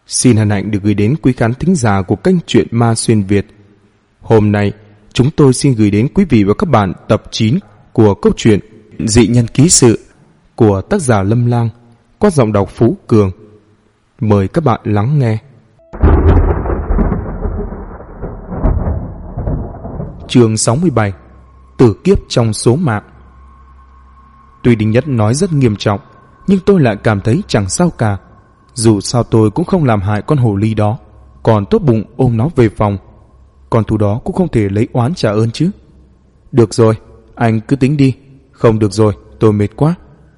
Xin hân hạnh được gửi đến quý khán thính giả của kênh Truyện Ma Xuyên Việt. Hôm nay, chúng tôi xin gửi đến quý vị và các bạn tập 9 của câu chuyện Dị Nhân Ký Sự của tác giả Lâm Lang qua giọng đọc Phú Cường. Mời các bạn lắng nghe. Chương 67: Tử kiếp trong số mạng. Tuy Đinh Nhất nói rất nghiêm trọng, nhưng tôi lại cảm thấy chẳng sao cả. Dù sao tôi cũng không làm hại con hồ ly đó, còn tốt bụng ôm nó về phòng. Con thú đó cũng không thể lấy oán trả ơn chứ. Được rồi, anh cứ tính đi. Không được rồi, tôi mệt quá.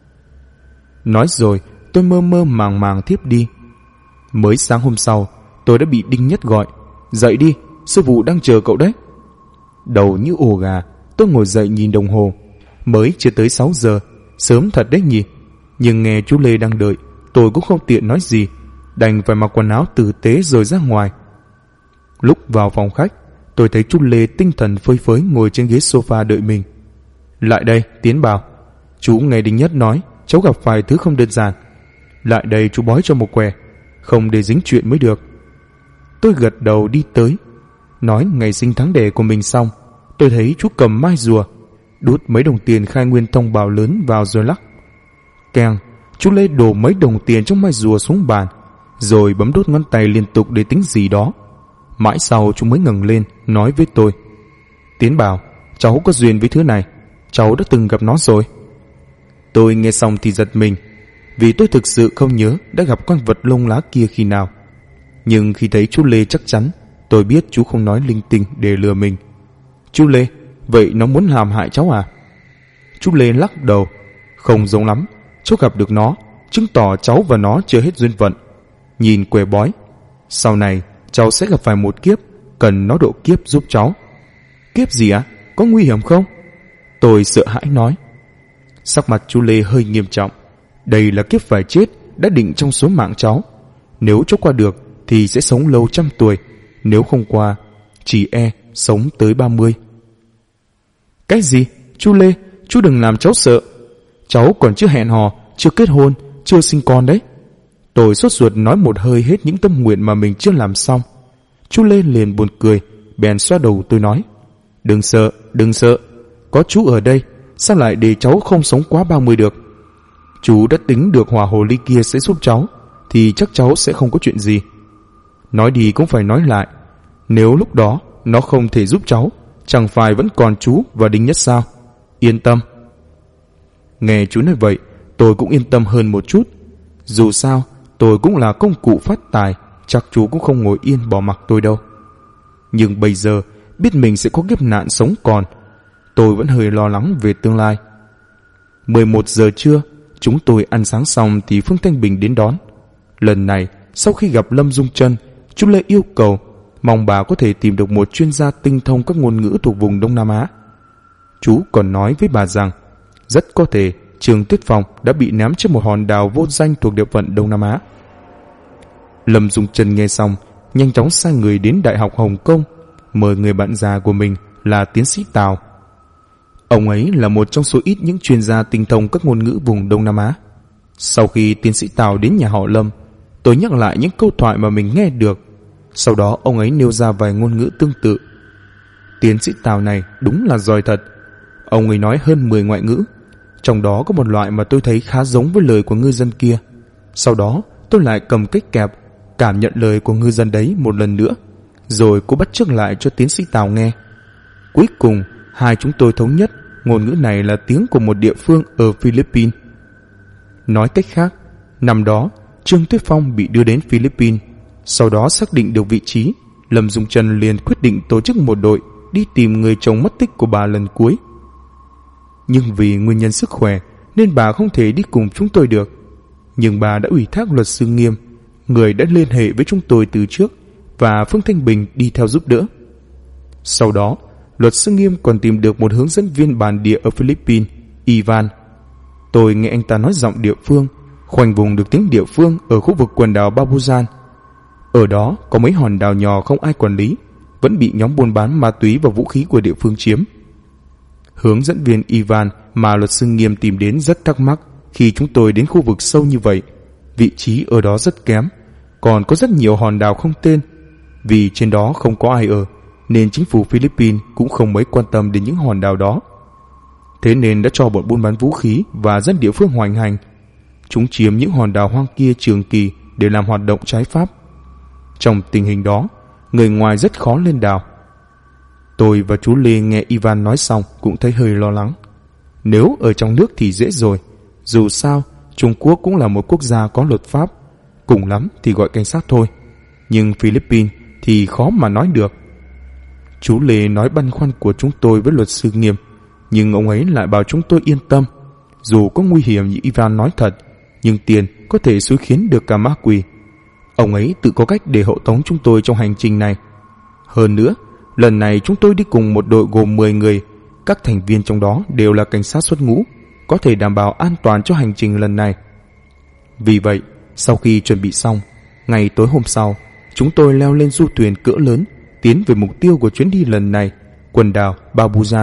Nói rồi, tôi mơ mơ màng màng thiếp đi. Mới sáng hôm sau, tôi đã bị Đinh Nhất gọi. Dậy đi, sư phụ đang chờ cậu đấy. Đầu như ổ gà, tôi ngồi dậy nhìn đồng hồ. Mới chưa tới 6 giờ, sớm thật đấy nhỉ. Nhưng nghe chú Lê đang đợi, tôi cũng không tiện nói gì, đành phải mặc quần áo tử tế rồi ra ngoài. Lúc vào phòng khách, tôi thấy chú Lê tinh thần phơi phới ngồi trên ghế sofa đợi mình. Lại đây, tiến vào. Chú nghe Đinh Nhất nói cháu gặp phải thứ không đơn giản. Lại đây chú bói cho một quẻ, không để dính chuyện mới được. Tôi gật đầu đi tới. Nói ngày sinh tháng đẻ của mình xong, tôi thấy chú cầm mai rùa, đút mấy đồng tiền khai nguyên thông bào lớn vào rồi lắc. Keng, chú Lê đổ mấy đồng tiền trong mai rùa xuống bàn, rồi bấm đốt ngón tay liên tục để tính gì đó. Mãi sau chú mới ngẩng lên nói với tôi: Tiến Bảo, cháu có duyên với thứ này, cháu đã từng gặp nó rồi. Tôi nghe xong thì giật mình, vì tôi thực sự không nhớ đã gặp con vật lông lá kia khi nào. Nhưng khi thấy chú Lê chắc chắn, tôi biết chú không nói linh tinh để lừa mình. Chú Lê, vậy nó muốn làm hại cháu à? Chú Lê lắc đầu: Không giống lắm, cháu gặp được nó chứng tỏ cháu và nó chưa hết duyên phận. Nhìn quẻ bói, sau này cháu sẽ gặp phải một kiếp, cần nó độ kiếp giúp cháu. Kiếp gì ạ? Có nguy hiểm không? Tôi sợ hãi nói. Sắc mặt chú Lê hơi nghiêm trọng. Đây là kiếp phải chết đã định trong số mạng cháu. Nếu cháu qua được thì sẽ sống lâu 100 tuổi, nếu không qua chỉ sống tới 30. Cái gì? Chú Lê, chú đừng làm cháu sợ. Cháu còn chưa hẹn hò, chưa kết hôn, chưa sinh con đấy. Tôi sốt ruột nói một hơi hết những tâm nguyện mà mình chưa làm xong. Chú Lê liền buồn cười, bèn xoa đầu tôi nói: Đừng sợ, đừng sợ. Có chú ở đây, sao lại để cháu không sống quá 30 được? Chú đã tính được hỏa hồ ly kia sẽ giúp cháu, thì chắc cháu sẽ không có chuyện gì. Nói đi cũng phải nói lại, nếu lúc đó nó không thể giúp cháu, chẳng phải vẫn còn chú và Đinh Nhất sao? Yên tâm. Nghe chú nói vậy, tôi cũng yên tâm hơn một chút. Dù sao, tôi cũng là công cụ phát tài, chắc chú cũng không ngồi yên bỏ mặc tôi đâu. Nhưng bây giờ, biết mình sẽ có kiếp nạn sống còn, tôi vẫn hơi lo lắng về tương lai. 11 giờ trưa, chúng tôi ăn sáng xong thì Phương Thanh Bình đến đón. Lần này, sau khi gặp Lâm Dung Chân, chú Lê yêu cầu mong bà có thể tìm được một chuyên gia tinh thông các ngôn ngữ thuộc vùng Đông Nam Á. Chú còn nói với bà rằng rất có thể Trường Tuyết Phong đã bị ném trên một hòn đảo vô danh thuộc địa phận Đông Nam Á. Lâm Dung Chân nghe xong, nhanh chóng sai người đến Đại học Hồng Kông mời người bạn già của mình là tiến sĩ Tào. Ông ấy là một trong số ít những chuyên gia tinh thông các ngôn ngữ vùng Đông Nam Á. Sau khi tiến sĩ Tào đến nhà họ Lâm, tôi nhắc lại những câu thoại mà mình nghe được. Sau đó ông ấy nêu ra vài ngôn ngữ tương tự. Tiến sĩ Tào này đúng là giỏi thật. Ông ấy nói hơn 10 ngoại ngữ, trong đó có một loại mà tôi thấy khá giống với lời của ngư dân kia. Sau đó tôi lại cầm cách kẹp, cảm nhận lời của ngư dân đấy một lần nữa, rồi cô bắt chước lại cho tiến sĩ Tào nghe. Cuối cùng hai chúng tôi thống nhất ngôn ngữ này là tiếng của một địa phương ở Philippines. Nói cách khác, năm đó Trương Tuyết Phong bị đưa đến Philippines. Sau đó xác định được vị trí, Lâm Dung Chân liền quyết định tổ chức một đội đi tìm người chồng mất tích của bà lần cuối. Nhưng vì nguyên nhân sức khỏe nên bà không thể đi cùng chúng tôi được. Nhưng bà đã ủy thác luật sư Nghiêm, người đã liên hệ với chúng tôi từ trước, và Phương Thanh Bình đi theo giúp đỡ. Sau đó, luật sư Nghiêm còn tìm được một hướng dẫn viên bản địa ở Philippines, Ivan. Tôi nghe anh ta nói giọng địa phương, khoanh vùng được tiếng địa phương ở khu vực quần đảo Babujan. Ở đó có mấy hòn đảo nhỏ không ai quản lý, vẫn bị nhóm buôn bán ma túy và vũ khí của địa phương chiếm. Hướng dẫn viên Ivan mà luật sư Nghiêm tìm đến rất thắc mắc khi chúng tôi đến khu vực sâu như vậy. Vị trí ở đó rất kém, còn có rất nhiều hòn đảo không tên. Vì trên đó không có ai ở, nên chính phủ Philippines cũng không mấy quan tâm đến những hòn đảo đó. Thế nên đã cho bọn buôn bán vũ khí và dân địa phương hoành hành. Chúng chiếm những hòn đảo hoang kia trường kỳ để làm hoạt động trái pháp. Trong tình hình đó, người ngoài rất khó lên đảo. Tôi và chú Lê nghe Ivan nói xong cũng thấy hơi lo lắng. Nếu ở trong nước thì dễ rồi. Dù sao, Trung Quốc cũng là một quốc gia có luật pháp. Cùng lắm thì gọi cảnh sát thôi. Nhưng Philippines thì khó mà nói được. Chú Lê nói băn khoăn của chúng tôi với luật sư Nghiêm, nhưng ông ấy lại bảo chúng tôi yên tâm. Dù có nguy hiểm như Ivan nói thật, nhưng tiền có thể xúi khiến được cả ma quỷ. Ông ấy tự có cách để hộ tống chúng tôi trong hành trình này. Hơn nữa, lần này chúng tôi đi cùng một đội gồm 10 người. Các thành viên trong đó đều là cảnh sát xuất ngũ, có thể đảm bảo an toàn cho hành trình lần này. Vì vậy, sau khi chuẩn bị xong, ngày tối hôm sau, chúng tôi leo lên du thuyền cỡ lớn, tiến về mục tiêu của chuyến đi lần này, quần đảo Babujan.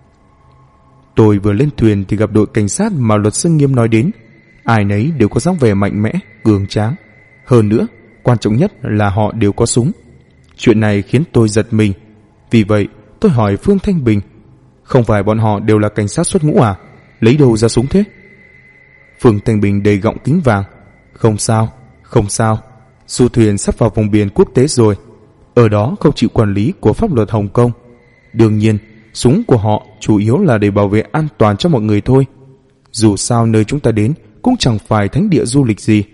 Tôi vừa lên thuyền thì gặp đội cảnh sát mà luật sư Nghiêm nói đến. Ai nấy đều có dáng vẻ mạnh mẽ, cường tráng. Hơn nữa, quan trọng nhất là họ đều có súng. Chuyện này khiến tôi giật mình. Vì vậy, tôi hỏi Phương Thanh Bình, không phải bọn họ đều là cảnh sát xuất ngũ à? Lấy đâu ra súng thế? Phương Thanh Bình đầy gọng kính vàng. Không sao, không sao. Du thuyền sắp vào vùng biển quốc tế rồi. Ở đó không chịu quản lý của pháp luật Hồng Kông. Đương nhiên, súng của họ chủ yếu là để bảo vệ an toàn cho mọi người thôi. Dù sao nơi chúng ta đến cũng chẳng phải thánh địa du lịch gì.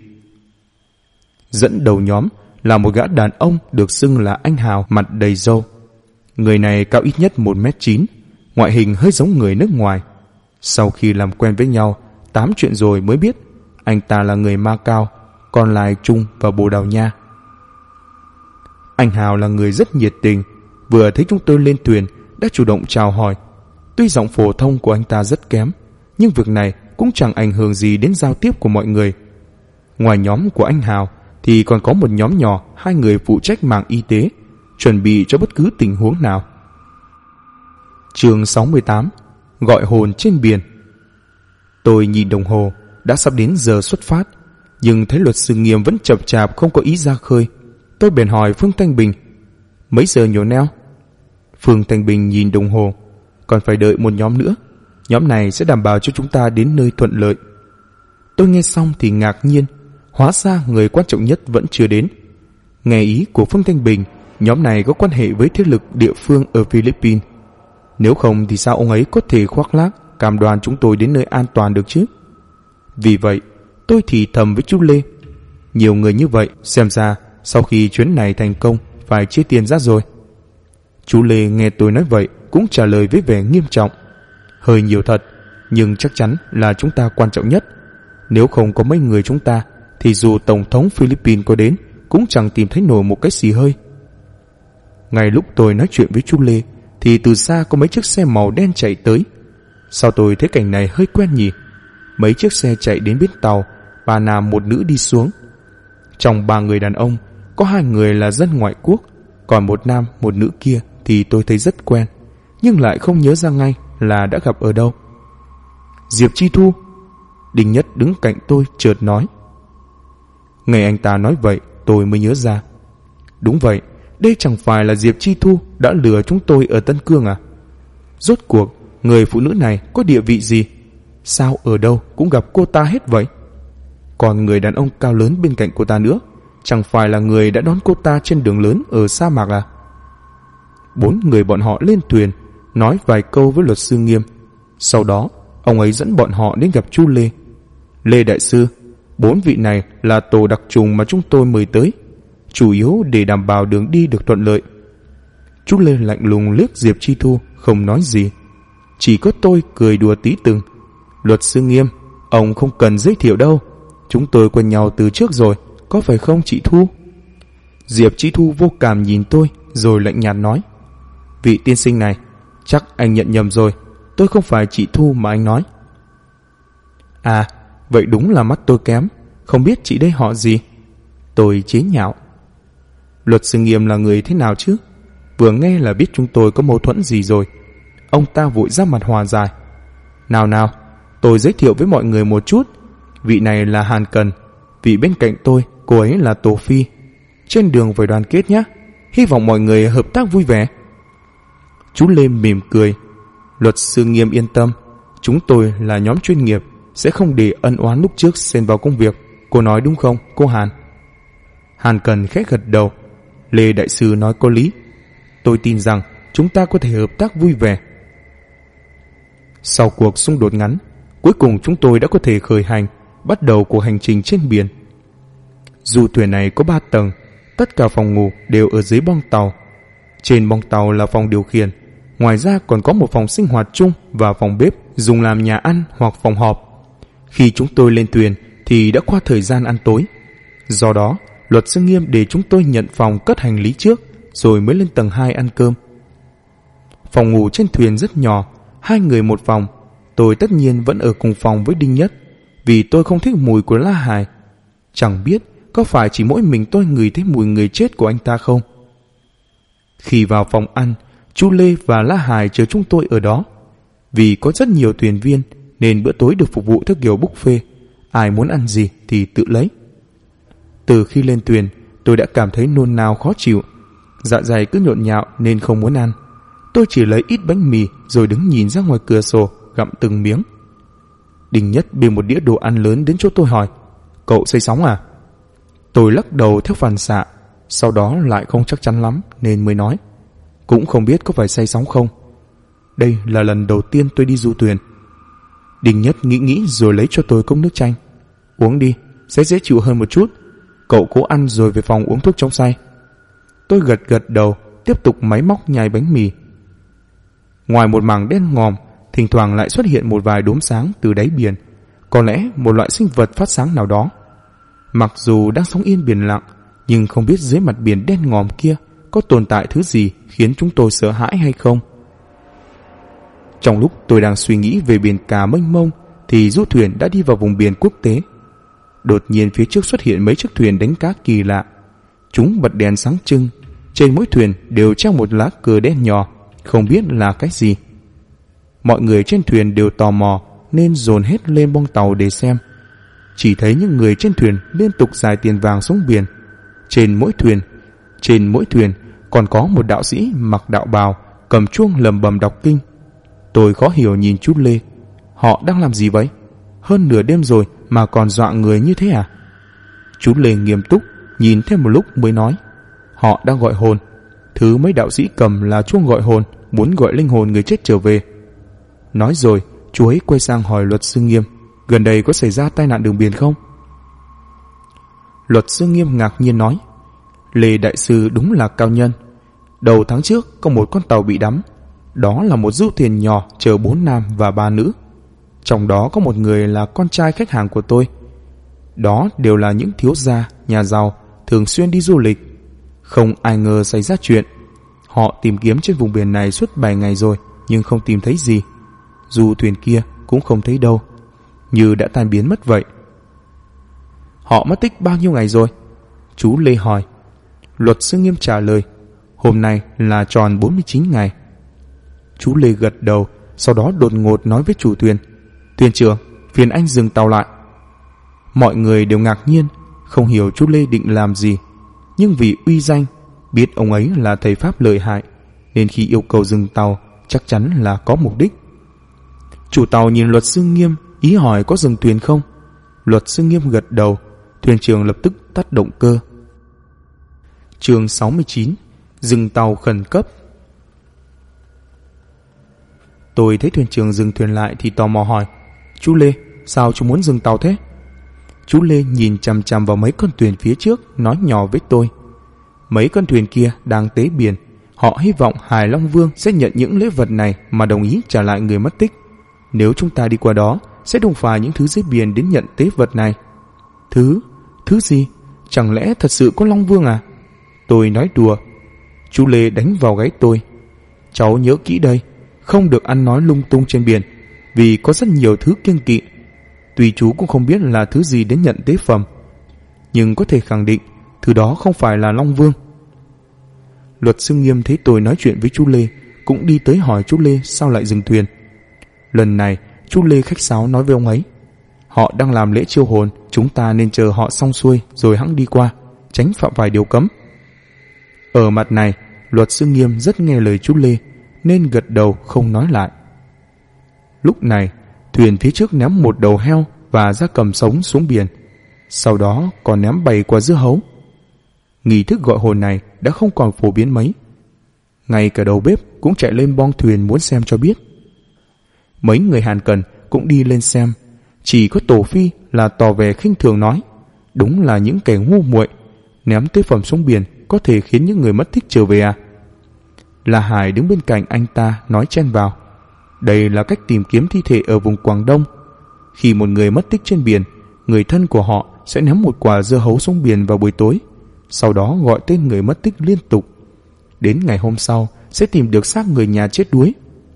Dẫn đầu nhóm là một gã đàn ông được xưng là anh Hào, mặt đầy râu. Người này cao ít nhất 1m9, ngoại hình hơi giống người nước ngoài. Sau khi làm quen với nhau 8 chuyện rồi mới biết anh ta là người Macau, còn lại Trung và Bồ Đào Nha. Anh Hào là người rất nhiệt tình, vừa thấy chúng tôi lên thuyền đã chủ động chào hỏi. Tuy giọng phổ thông của anh ta rất kém, nhưng việc này cũng chẳng ảnh hưởng gì đến giao tiếp của mọi người. Ngoài nhóm của anh Hào thì còn có một nhóm nhỏ 2 người phụ trách mảng y tế, chuẩn bị cho bất cứ tình huống nào. Chương 68: Gọi hồn trên biển. Tôi nhìn đồng hồ, đã sắp đến giờ xuất phát, nhưng thấy luật sư Nghiêm vẫn chậm chạp không có ý ra khơi. Tôi bèn hỏi Phương Thanh Bình, mấy giờ nhổ neo? Phương Thanh Bình nhìn đồng hồ, còn phải đợi một nhóm nữa. Nhóm này sẽ đảm bảo cho chúng ta đến nơi thuận lợi. Tôi nghe xong thì ngạc nhiên, hóa ra người quan trọng nhất vẫn chưa đến. Nghe ý của Phương Thanh Bình, nhóm này có quan hệ với thế lực địa phương ở Philippines. Nếu không thì sao ông ấy có thể khoác lác cam đoan chúng tôi đến nơi an toàn được chứ? Vì vậy, tôi thì thầm với chú Lê, nhiều người như vậy, xem ra sau khi chuyến này thành công phải chia tiền ra rồi. Chú Lê nghe tôi nói vậy cũng trả lời với vẻ nghiêm trọng, hơi nhiều thật, nhưng chắc chắn là chúng ta quan trọng nhất. Nếu không có mấy người chúng ta thì dù Tổng thống Philippines có đến cũng chẳng tìm thấy nổi một cái xì hơi. Ngay lúc tôi nói chuyện với chú Lê thì từ xa có mấy chiếc xe màu đen chạy tới. Sao tôi thấy cảnh này hơi quen nhỉ? Mấy chiếc xe chạy đến bến tàu, 3 nam 1 nữ đi xuống. Trong 3 người đàn ông, có 2 người là dân ngoại quốc, còn 1 nam 1 nữ kia thì tôi thấy rất quen, nhưng lại không nhớ ra ngay là đã gặp ở đâu. Diệp Chi Thu. Đinh Nhất đứng cạnh tôi chợt nói. Nghe anh ta nói vậy tôi mới nhớ ra. Đúng vậy, đây chẳng phải là Diệp Chi Thu đã lừa chúng tôi ở Tân Cương à? Rốt cuộc người phụ nữ này có địa vị gì? Sao ở đâu cũng gặp cô ta hết vậy? Còn người đàn ông cao lớn bên cạnh cô ta nữa, chẳng phải là người đã đón cô ta trên đường lớn ở sa mạc à? 4 người bọn họ lên thuyền, nói vài câu với luật sư Nghiêm. Sau đó ông ấy dẫn bọn họ đến gặp chú Lê. Lê đại sư, 4 vị này là tổ đặc trùng mà chúng tôi mời tới, chủ yếu để đảm bảo đường đi được thuận lợi. Chú Lê lạnh lùng liếc Diệp Chi Thu, không nói gì. Chỉ có tôi cười đùa tí từng. Luật sư Nghiêm, ông không cần giới thiệu đâu, chúng tôi quen nhau từ trước rồi, có phải không chị Thu? Diệp Chi Thu vô cảm nhìn tôi rồi lạnh nhạt nói, vị tiên sinh này, chắc anh nhận nhầm rồi, tôi không phải chị Thu mà anh nói. À, vậy đúng là mắt tôi kém, không biết chị đây họ gì? Tôi chế nhạo. Luật sư Nghiêm là người thế nào chứ? Vừa nghe là biết chúng tôi có mâu thuẫn gì rồi. Ông ta vội ra mặt hòa giải. Nào nào, tôi giới thiệu với mọi người một chút. Vị này là Hàn Cần, vị bên cạnh tôi cô ấy là Tổ Phi. Trên đường phải đoàn kết nhé. Hy vọng mọi người hợp tác vui vẻ. Chú Lê mỉm cười. Luật sư Nghiêm yên tâm, chúng tôi là nhóm chuyên nghiệp, sẽ không để ân oán lúc trước xen vào công việc. Cô nói đúng không, cô Hàn? Hàn Cần khẽ gật đầu. Lê đại sư nói có lý. Tôi tin rằng chúng ta có thể hợp tác vui vẻ. Sau cuộc xung đột ngắn, cuối cùng chúng tôi đã có thể khởi hành, bắt đầu cuộc hành trình trên biển. Du thuyền này có 3 tầng, tất cả phòng ngủ đều ở dưới bong tàu. Trên bong tàu là phòng điều khiển, ngoài ra còn có một phòng sinh hoạt chung và phòng bếp dùng làm nhà ăn hoặc phòng họp. Khi chúng tôi lên thuyền thì đã qua thời gian ăn tối. Do đó, luật sư Nghiêm để chúng tôi nhận phòng cất hành lý trước, rồi mới lên tầng 2 ăn cơm. Phòng ngủ trên thuyền rất nhỏ, 2 người một phòng. Tôi tất nhiên vẫn ở cùng phòng với Đinh Nhất, vì tôi không thích mùi của La Hải. Chẳng biết có phải chỉ mỗi mình tôi ngửi thấy mùi người chết của anh ta không? Khi vào phòng ăn, chú Lê và La Hải chờ chúng tôi ở đó. Vì có rất nhiều thuyền viên nên bữa tối được phục vụ theo kiểu buffet, ai muốn ăn gì thì tự lấy. Từ khi lên thuyền, tôi đã cảm thấy nôn nao khó chịu, dạ dày cứ nhộn nhạo nên không muốn ăn. Tôi chỉ lấy ít bánh mì rồi đứng nhìn ra ngoài cửa sổ gặm từng miếng. Đinh Nhất bê một đĩa đồ ăn lớn đến chỗ tôi hỏi: Cậu say sóng à? Tôi lắc đầu theo phản xạ, sau đó lại không chắc chắn lắm nên mới nói: Cũng không biết có phải say sóng không. Đây là lần đầu tiên tôi đi du thuyền. Đinh Nhất nghĩ rồi lấy cho tôi cốc nước chanh. Uống đi, sẽ dễ chịu hơn một chút. Cậu cố ăn rồi về phòng uống thuốc chống say. Tôi gật đầu, tiếp tục máy móc nhai bánh mì. Ngoài một mảng đen ngòm, thỉnh thoảng lại xuất hiện một vài đốm sáng từ đáy biển, có lẽ một loại sinh vật phát sáng nào đó. Mặc dù đang sống yên biển lặng, nhưng không biết dưới mặt biển đen ngòm kia có tồn tại thứ gì khiến chúng tôi sợ hãi hay không. Trong lúc tôi đang suy nghĩ về biển cả mênh mông thì du thuyền đã đi vào vùng biển quốc tế. Đột nhiên phía trước xuất hiện mấy chiếc thuyền đánh cá kỳ lạ. Chúng bật đèn sáng trưng, trên mỗi thuyền đều treo một lá cờ đen nhỏ, không biết là cái gì. Mọi người trên thuyền đều tò mò nên dồn hết lên bong tàu để xem. Chỉ thấy những người trên thuyền liên tục rải tiền vàng xuống biển. Trên mỗi thuyền còn có một đạo sĩ mặc đạo bào, cầm chuông lầm bầm đọc kinh. Tôi khó hiểu nhìn chú Lê. Họ đang làm gì vậy? Hơn nửa đêm rồi mà còn dọa người như thế à? Chú Lê nghiêm túc nhìn thêm một lúc mới nói: Họ đang gọi hồn. Thứ mấy đạo sĩ cầm là chuông gọi hồn, muốn gọi linh hồn người chết trở về. Nói rồi chú ấy quay sang hỏi luật sư Nghiêm: Gần đây có xảy ra tai nạn đường biển không? Luật sư Nghiêm ngạc nhiên nói: Lê đại sư đúng là cao nhân. Đầu tháng trước có một con tàu bị đắm. Đó là một du thuyền nhỏ chở 4 nam và 3 nữ. Trong đó có một người là con trai khách hàng của tôi. Đó đều là những thiếu gia, nhà giàu, thường xuyên đi du lịch. Không ai ngờ xảy ra chuyện. Họ tìm kiếm trên vùng biển này suốt 7 ngày rồi, nhưng không tìm thấy gì. Du thuyền kia cũng không thấy đâu, như đã tan biến mất vậy. Họ mất tích bao nhiêu ngày rồi? Chú Lê hỏi. Luật sư Nghiêm trả lời: Hôm nay là tròn 49 ngày. Chú Lê gật đầu, sau đó đột ngột nói với chủ thuyền: Thuyền trưởng, phiền anh dừng tàu lại. Mọi người đều ngạc nhiên, không hiểu chú Lê định làm gì. Nhưng vì uy danh, biết ông ấy là thầy pháp lợi hại, nên khi yêu cầu dừng tàu chắc chắn là có mục đích. Chủ tàu nhìn luật sư Nghiêm, ý hỏi có dừng thuyền không. Luật sư Nghiêm gật đầu. Thuyền trưởng lập tức tắt động cơ. Chương 69: Dừng tàu khẩn cấp. Tôi thấy thuyền trưởng dừng thuyền lại thì tò mò hỏi: Chú Lê, sao chú muốn dừng tàu thế? Chú Lê nhìn chằm chằm vào mấy con thuyền phía trước, nói nhỏ với tôi: Mấy con thuyền kia đang tế biển. Họ hy vọng Hải Long Vương sẽ nhận những lễ vật này mà đồng ý trả lại người mất tích. Nếu chúng ta đi qua đó, sẽ đụng phải những thứ dưới biển đến nhận tế vật này. Thứ gì? Chẳng lẽ thật sự có Long Vương à? Tôi nói đùa. Chú Lê đánh vào gáy tôi: Cháu nhớ kỹ đây, không được ăn nói lung tung trên biển, vì có rất nhiều thứ kiêng kỵ. Tuy chú cũng không biết là thứ gì đến nhận tế phẩm, nhưng có thể khẳng định thứ đó không phải là Long Vương. Luật sư Nghiêm thấy tôi nói chuyện với chú Lê, cũng đi tới hỏi chú Lê sao lại dừng thuyền. Lần này chú Lê khách sáo nói với ông ấy: Họ đang làm lễ chiêu hồn, chúng ta nên chờ họ xong xuôi rồi hẵng đi qua, tránh phạm vài điều cấm. Ở mặt này, Luật sư Nghiêm rất nghe lời chú Lê, nên gật đầu không nói lại. Lúc này, thuyền phía trước ném một đầu heo và gia cầm sống xuống biển, sau đó còn ném 7 quả dưa hấu. Nghi thức gọi hồn này đã không còn phổ biến mấy. Ngay cả đầu bếp cũng chạy lên boong thuyền muốn xem cho biết. Mấy người Hàn Cần cũng đi lên xem, chỉ có Tổ Phi là tỏ vẻ khinh thường nói, đúng là những kẻ ngu muội, ném tế phẩm xuống biển có thể khiến những người mất tích trở về à? La Hải đứng bên cạnh anh ta nói chen vào, đây là cách tìm kiếm thi thể ở vùng Quảng Đông. Khi một người mất tích trên biển, người thân của họ sẽ ném một quả dưa hấu xuống biển vào buổi tối, sau đó gọi tên người mất tích liên tục. Đến ngày hôm sau sẽ tìm được xác người nhà chết đuối.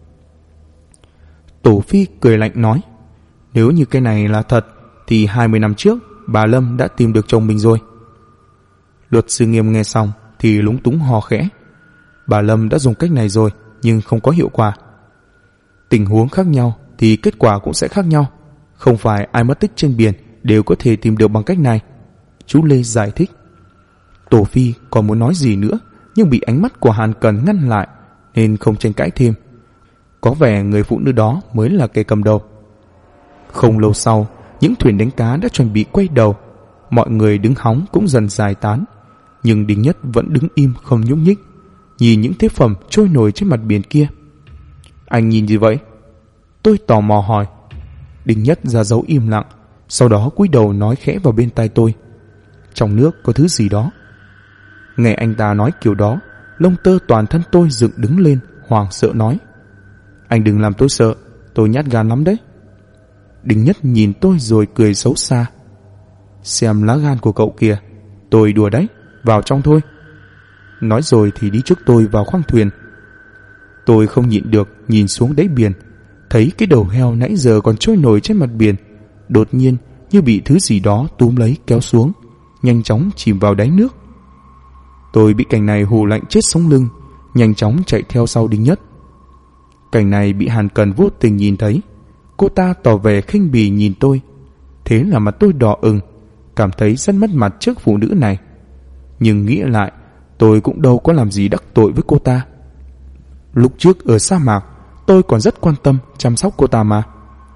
Tổ Phi cười lạnh nói, nếu như cái này là thật thì 20 năm trước bà Lâm đã tìm được chồng mình rồi. Luật sư Nghiêm nghe xong thì lúng túng hò khẽ. Bà Lâm đã dùng cách này rồi nhưng không có hiệu quả. Tình huống khác nhau thì kết quả cũng sẽ khác nhau. Không phải ai mất tích trên biển đều có thể tìm được bằng cách này, chú Lê giải thích. Tổ Phi còn muốn nói gì nữa nhưng bị ánh mắt của Hàn Cần ngăn lại nên không tranh cãi thêm. Có vẻ người phụ nữ đó mới là kẻ cầm đầu. Không lâu sau, những thuyền đánh cá đã chuẩn bị quay đầu. Mọi người đứng hóng cũng dần giải tán, nhưng Đinh Nhất vẫn đứng im không nhúc nhích, nhìn những tế phẩm trôi nổi trên mặt biển kia. Anh nhìn gì vậy? Tôi tò mò hỏi. Đinh Nhất ra dấu im lặng, sau đó cúi đầu nói khẽ vào bên tai tôi, trong nước có thứ gì đó. Nghe anh ta nói kiểu đó, lông tơ toàn thân tôi dựng đứng lên, hoảng sợ nói, anh đừng làm tôi sợ, tôi nhát gan lắm đấy. Đinh Nhất nhìn tôi rồi cười xấu xa. Xem lá gan của cậu kìa, tôi đùa đấy, vào trong thôi. Nói rồi thì đi trước tôi vào khoang thuyền. Tôi không nhịn được nhìn xuống đáy biển, thấy cái đầu heo nãy giờ còn trôi nổi trên mặt biển đột nhiên như bị thứ gì đó túm lấy kéo xuống, nhanh chóng chìm vào đáy nước. Tôi bị cảnh này hù lạnh chết sống lưng, nhanh chóng chạy theo sau Đinh Nhất. Cảnh này bị Hàn Cần vô tình nhìn thấy. Cô ta tỏ vẻ khinh bỉ nhìn tôi. Thế là mặt tôi đỏ ửng, cảm thấy rất mất mặt trước phụ nữ này. Nhưng nghĩ lại, tôi cũng đâu có làm gì đắc tội với cô ta. Lúc trước ở sa mạc, tôi còn rất quan tâm chăm sóc cô ta mà.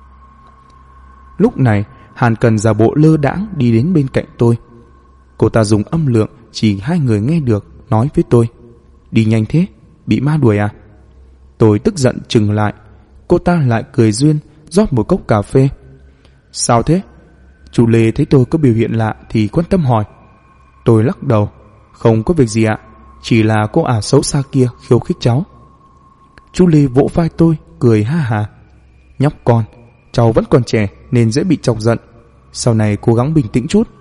Lúc này, Hàn Cần giả bộ lơ đãng đi đến bên cạnh tôi. Cô ta dùng âm lượng chỉ 2 người nghe được, nói với tôi, đi nhanh thế, bị ma đuổi à? Tôi tức giận chừng lại. Cô ta lại cười duyên, rót một cốc cà phê. Sao thế? Chú Lê thấy tôi có biểu hiện lạ thì quan tâm hỏi. Tôi lắc đầu, không có việc gì ạ, chỉ là cô ả xấu xa kia khiêu khích cháu. Chú Lê vỗ vai tôi, cười ha hà. Nhóc con, cháu vẫn còn trẻ nên dễ bị chọc giận, sau này cố gắng bình tĩnh chút.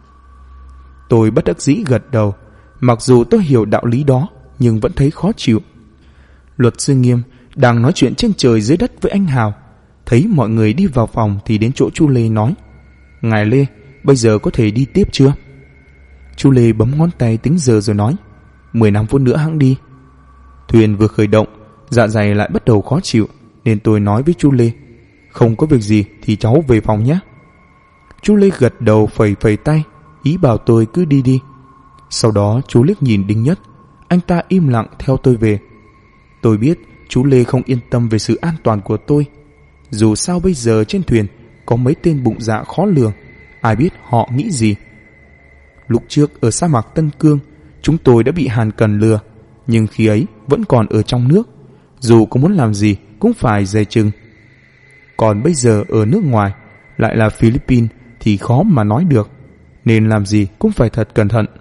Tôi bất đắc dĩ gật đầu, mặc dù tôi hiểu đạo lý đó nhưng vẫn thấy khó chịu. Luật sư Nghiêm đang nói chuyện trên trời dưới đất với anh Hào, thấy mọi người đi vào phòng thì đến chỗ chú Lê nói, ngài Lê, bây giờ có thể đi tiếp chưa? Chú Lê bấm ngón tay tính giờ rồi nói, 15 phút nữa hẵng đi. Thuyền vừa khởi động, dạ dày lại bắt đầu khó chịu, nên tôi nói với chú Lê, không có việc gì thì cháu về phòng nhé. Chú Lê gật đầu phẩy phẩy tay, ý bảo tôi cứ đi đi. Sau đó chú liếc nhìn Đinh Nhất, anh ta im lặng theo tôi về. Tôi biết chú Lê không yên tâm về sự an toàn của tôi. Dù sao bây giờ trên thuyền có mấy tên bụng dạ khó lường, ai biết họ nghĩ gì. Lúc trước ở sa mạc Tân Cương, chúng tôi đã bị Hàn Cần lừa, nhưng khi ấy vẫn còn ở trong nước, dù có muốn làm gì cũng phải dè chừng. Còn bây giờ ở nước ngoài, lại là Philippines thì khó mà nói được, nên làm gì cũng phải thật cẩn thận.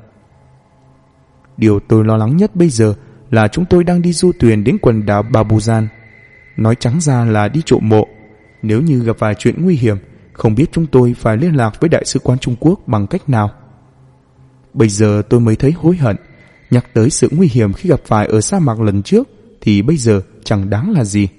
Điều tôi lo lắng nhất bây giờ là chúng tôi đang đi du thuyền đến quần đảo Babuzan. Nói trắng ra là đi trộm mộ. Nếu như gặp vài chuyện nguy hiểm, không biết chúng tôi phải liên lạc với Đại sứ quán Trung Quốc bằng cách nào. Bây giờ tôi mới thấy hối hận. Nhắc tới sự nguy hiểm khi gặp phải ở sa mạc lần trước thì bây giờ chẳng đáng là gì.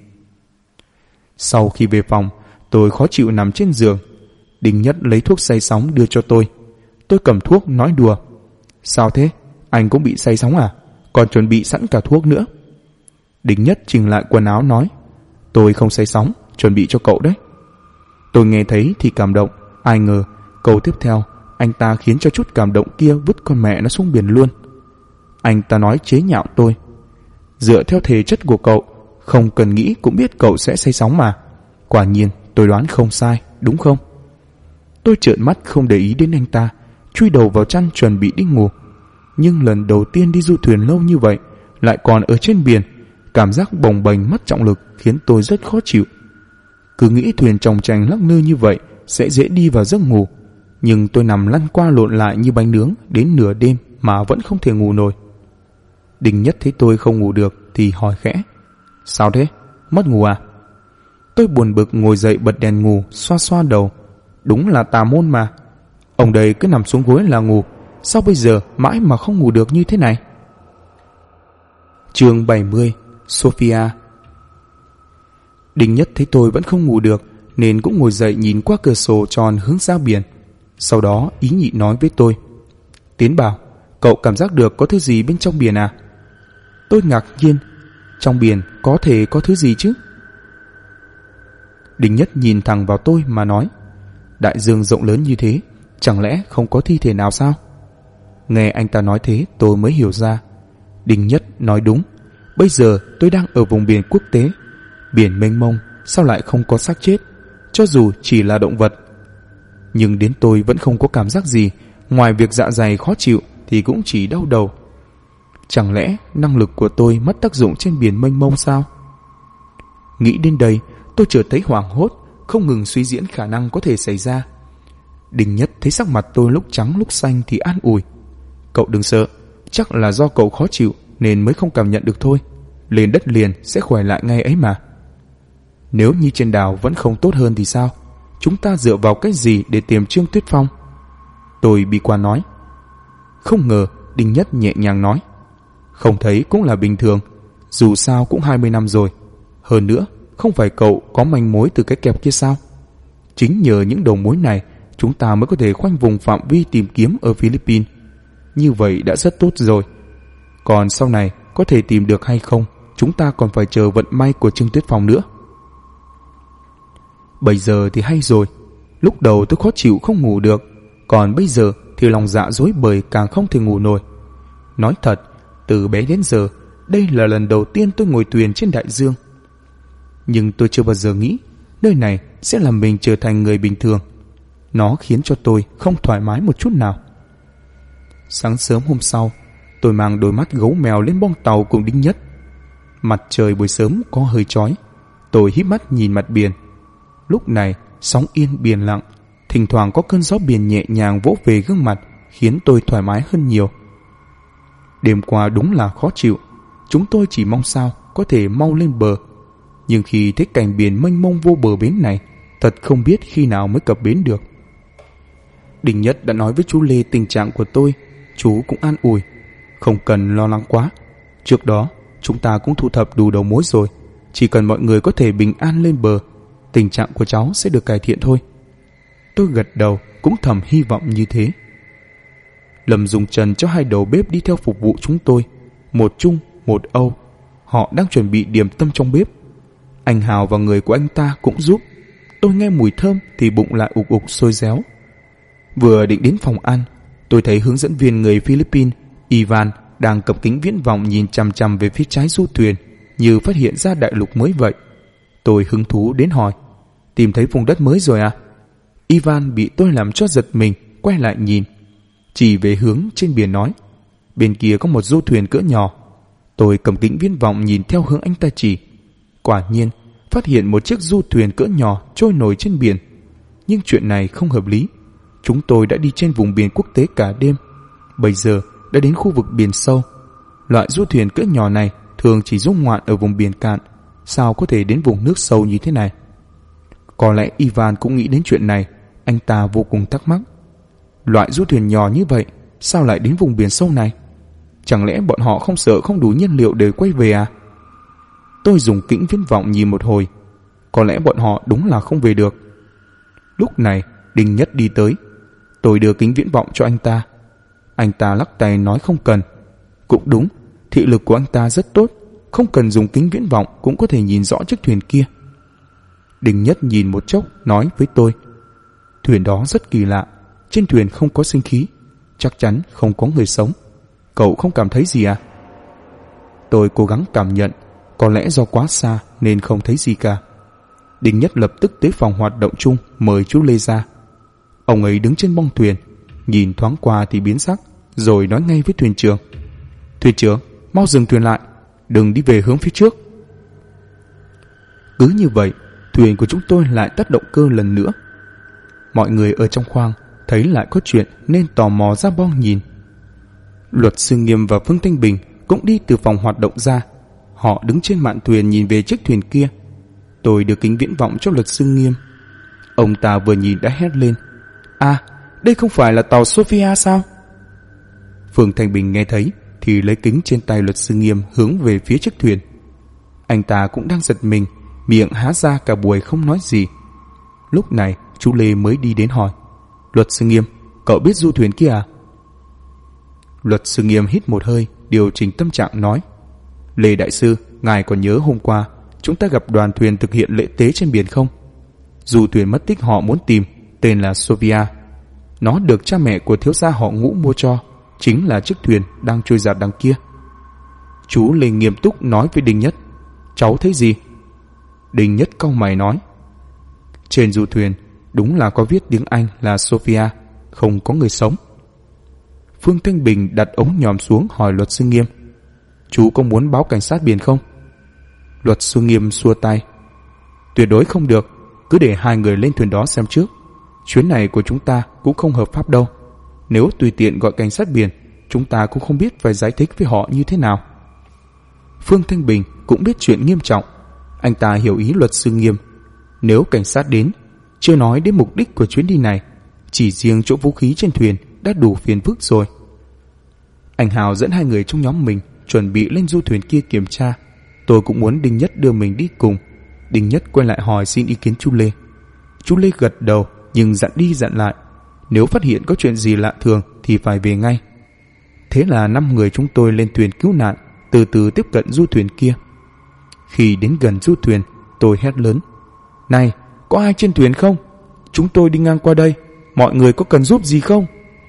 Sau khi về phòng, tôi khó chịu nằm trên giường. Đinh Nhất lấy thuốc say sóng đưa cho tôi. Tôi cầm thuốc nói đùa, sao thế? Anh cũng bị say sóng à? Còn chuẩn bị sẵn cả thuốc nữa. Đinh Nhất chỉnh lại quần áo nói, tôi không say sóng, chuẩn bị cho cậu đấy. Tôi nghe thấy thì cảm động, ai ngờ câu tiếp theo anh ta khiến cho chút cảm động kia vứt con mẹ nó xuống biển luôn. Anh ta nói chế nhạo tôi: dựa theo thể chất của cậu, không cần nghĩ cũng biết cậu sẽ say sóng mà. Quả nhiên tôi đoán không sai, đúng không? Tôi trợn mắt không để ý đến anh ta, chui đầu vào chăn chuẩn bị đi ngủ. Nhưng lần đầu tiên đi du thuyền lâu như vậy, lại còn ở trên biển, cảm giác bồng bềnh mất trọng lực khiến tôi rất khó chịu. Cứ nghĩ thuyền chòng chành lắc lư như vậy sẽ dễ đi vào giấc ngủ, nhưng tôi nằm lăn qua lộn lại như bánh nướng đến nửa đêm mà vẫn không thể ngủ nổi. Đình Nhất thấy tôi không ngủ được thì hỏi khẽ: sao thế, mất ngủ à? Tôi buồn bực ngồi dậy bật đèn ngủ, xoa xoa đầu. Đúng là tà môn mà, ông đây cứ nằm xuống gối là ngủ, sao bây giờ mãi mà không ngủ được như thế này? Chương 70: Sophia. Đình Nhất thấy tôi vẫn không ngủ được nên cũng ngồi dậy nhìn qua cửa sổ tròn hướng ra biển. Sau đó ý nhị nói với tôi: Tiến Bảo, cậu cảm giác được có thứ gì bên trong biển à? Tôi ngạc nhiên: trong biển có thể có thứ gì chứ? Đình Nhất nhìn thẳng vào tôi mà nói: đại dương rộng lớn như thế, chẳng lẽ không có thi thể nào sao? Nghe anh ta nói thế tôi mới hiểu ra. Đình Nhất nói đúng, bây giờ tôi đang ở vùng biển quốc tế. Biển mênh mông, sao lại không có xác chết, cho dù chỉ là động vật. Nhưng đến tôi vẫn không có cảm giác gì, ngoài việc dạ dày khó chịu thì cũng chỉ đau đầu. Chẳng lẽ năng lực của tôi mất tác dụng trên biển mênh mông sao? Nghĩ đến đây, tôi chợt thấy hoảng hốt, không ngừng suy diễn khả năng có thể xảy ra. Đình Nhất thấy sắc mặt tôi lúc trắng lúc xanh thì an ủi: cậu đừng sợ, chắc là do cậu khó chịu nên mới không cảm nhận được thôi. Lên đất liền sẽ khỏe lại ngay ấy mà. Nếu như trên đảo vẫn không tốt hơn thì sao? Chúng ta dựa vào cái gì để tìm Trương Tuyết Phong? Tôi bi quan nói. Không ngờ Đình Nhất nhẹ nhàng nói: không thấy cũng là bình thường, dù sao cũng 20 năm rồi. Hơn nữa, không phải cậu có manh mối từ cái kẹp kia sao? Chính nhờ những đầu mối này, chúng ta mới có thể khoanh vùng phạm vi tìm kiếm ở Philippines. Như vậy đã rất tốt rồi. Còn sau này có thể tìm được hay không, chúng ta còn phải chờ vận may của Trương Tuyết Phong nữa. Bây giờ thì hay rồi. Lúc đầu tôi khó chịu không ngủ được, còn bây giờ thì lòng dạ rối bời càng không thể ngủ nổi. Nói thật, từ bé đến giờ, đây là lần đầu tiên tôi ngồi thuyền trên đại dương. Nhưng tôi chưa bao giờ nghĩ nơi này sẽ làm mình trở thành người bình thường. Nó khiến cho tôi không thoải mái một chút nào. Sáng sớm hôm sau, tôi mang đôi mắt gấu mèo lên bong tàu cùng Đinh Nhất. Mặt trời buổi sớm có hơi chói. Tôi híp mắt nhìn mặt biển. Lúc này sóng yên biển lặng, thỉnh thoảng có cơn gió biển nhẹ nhàng vỗ về gương mặt, khiến tôi thoải mái hơn nhiều. Đêm qua đúng là khó chịu. Chúng tôi chỉ mong sao có thể mau lên bờ. Nhưng khi thấy cảnh biển mênh mông vô bờ bến này, thật không biết khi nào mới cập bến được. Đình Nhất đã nói với chú Lê tình trạng của tôi. Chú cũng an ủi: không cần lo lắng quá, trước đó chúng ta cũng thu thập đủ đầu mối rồi. Chỉ cần mọi người có thể bình an lên bờ, tình trạng của cháu sẽ được cải thiện thôi. Tôi gật đầu, cũng thầm hy vọng như thế. Lâm dùng trần cho hai đầu bếp đi theo phục vụ chúng tôi, một Trung, một Âu. Họ đang chuẩn bị điểm tâm trong bếp. Anh Hào và người của anh ta cũng giúp. Tôi nghe mùi thơm thì bụng lại ục ục sôi réo. Vừa định đến phòng ăn, tôi thấy hướng dẫn viên người Philippines Ivan đang cầm kính viễn vọng nhìn chằm chằm về phía trái du thuyền, như phát hiện ra đại lục mới vậy. Tôi hứng thú đến hỏi: tìm thấy vùng đất mới rồi à? Ivan bị tôi làm cho giật mình, quay lại nhìn, chỉ về hướng trên biển nói: bên kia có một du thuyền cỡ nhỏ. Tôi cầm kính viễn vọng nhìn theo hướng anh ta chỉ. Quả nhiên phát hiện một chiếc du thuyền cỡ nhỏ trôi nổi trên biển. Nhưng chuyện này không hợp lý. Chúng tôi đã đi trên vùng biển quốc tế cả đêm, bây giờ đã đến khu vực biển sâu. Loại du thuyền cỡ nhỏ này thường chỉ du ngoạn ở vùng biển cạn, sao có thể đến vùng nước sâu như thế này? Có lẽ Ivan cũng nghĩ đến chuyện này. Anh ta vô cùng thắc mắc: loại du thuyền nhỏ như vậy sao lại đến vùng biển sâu này? Chẳng lẽ bọn họ không sợ không đủ nhiên liệu để quay về à? Tôi dùng kính viễn vọng nhìn một hồi. Có lẽ bọn họ đúng là không về được. Lúc này Đinh Nhất đi tới. Tôi đưa kính viễn vọng cho anh ta. Anh ta lắc tay nói không cần. Cũng đúng, thị lực của anh ta rất tốt, không cần dùng kính viễn vọng cũng có thể nhìn rõ chiếc thuyền kia. Đinh Nhất nhìn một chốc nói với tôi: thuyền đó rất kỳ lạ, trên thuyền không có sinh khí, chắc chắn không có người sống. Cậu không cảm thấy gì à? Tôi cố gắng cảm nhận, có lẽ do quá xa nên không thấy gì cả. Đinh Nhất lập tức tới phòng hoạt động chung mời chú Lê ra. Ông ấy đứng trên bong thuyền, nhìn thoáng qua thì biến sắc, rồi nói ngay với thuyền trưởng: thuyền trưởng, mau dừng thuyền lại, đừng đi về hướng phía trước. Cứ như vậy, thuyền của chúng tôi lại tắt động cơ lần nữa. Mọi người ở trong khoang thấy lại có chuyện nên tò mò ra bong nhìn. Luật sư Nghiêm và Phương Thanh Bình cũng đi từ phòng hoạt động ra. Họ đứng trên mạn thuyền nhìn về chiếc thuyền kia. Tôi đưa kính viễn vọng cho luật sư Nghiêm. Ông ta vừa nhìn đã hét lên: à, đây không phải là tàu Sophia sao? Phương Thanh Bình nghe thấy thì lấy kính trên tay luật sư Nghiêm hướng về phía chiếc thuyền. Anh ta cũng đang giật mình, miệng há ra cả buổi không nói gì. Lúc này chú Lê mới đi đến hỏi: luật sư Nghiêm, cậu biết du thuyền kia à? Luật sư Nghiêm hít một hơi, điều chỉnh tâm trạng nói: Lê đại sư, ngài còn nhớ hôm qua chúng ta gặp đoàn thuyền thực hiện lễ tế trên biển không? Du thuyền mất tích họ muốn tìm tên là Sophia. Nó được cha mẹ của thiếu gia họ Ngũ mua cho, chính là chiếc thuyền đang trôi giạt đằng kia. Chú Lê nghiêm túc nói với Đinh Nhất: cháu thấy gì? Đinh Nhất cau mày nói: trên du thuyền đúng là có viết tiếng Anh là Sophia, không có người sống. Phương Thanh Bình đặt ống nhòm xuống hỏi luật sư Nghiêm: chú có muốn báo cảnh sát biển không? Luật sư Nghiêm xua tay: tuyệt đối không được, cứ để hai người lên thuyền đó xem trước. Chuyến này của chúng ta cũng không hợp pháp đâu. Nếu tùy tiện gọi cảnh sát biển, chúng ta cũng không biết phải giải thích với họ như thế nào. Phương Thanh Bình cũng biết chuyện nghiêm trọng. Anh ta hiểu ý luật sư Nghiêm. Nếu cảnh sát đến, chưa nói đến mục đích của chuyến đi này, chỉ riêng chỗ vũ khí trên thuyền đã đủ phiền phức rồi. Anh Hào dẫn hai người trong nhóm mình chuẩn bị lên du thuyền kia kiểm tra. Tôi cũng muốn Đinh Nhất đưa mình đi cùng. Đinh Nhất quay lại hỏi xin ý kiến chú Lê. Chú Lê gật đầu nhưng dặn đi dặn lại, nếu phát hiện có chuyện gì lạ thường thì phải về ngay. Thế là 5 người chúng tôi lên thuyền cứu nạn, từ từ tiếp cận du thuyền kia. Khi đến gần du thuyền, tôi hét lớn: này, có ai trên thuyền không? Chúng tôi đi ngang qua đây, mọi người có cần giúp gì không?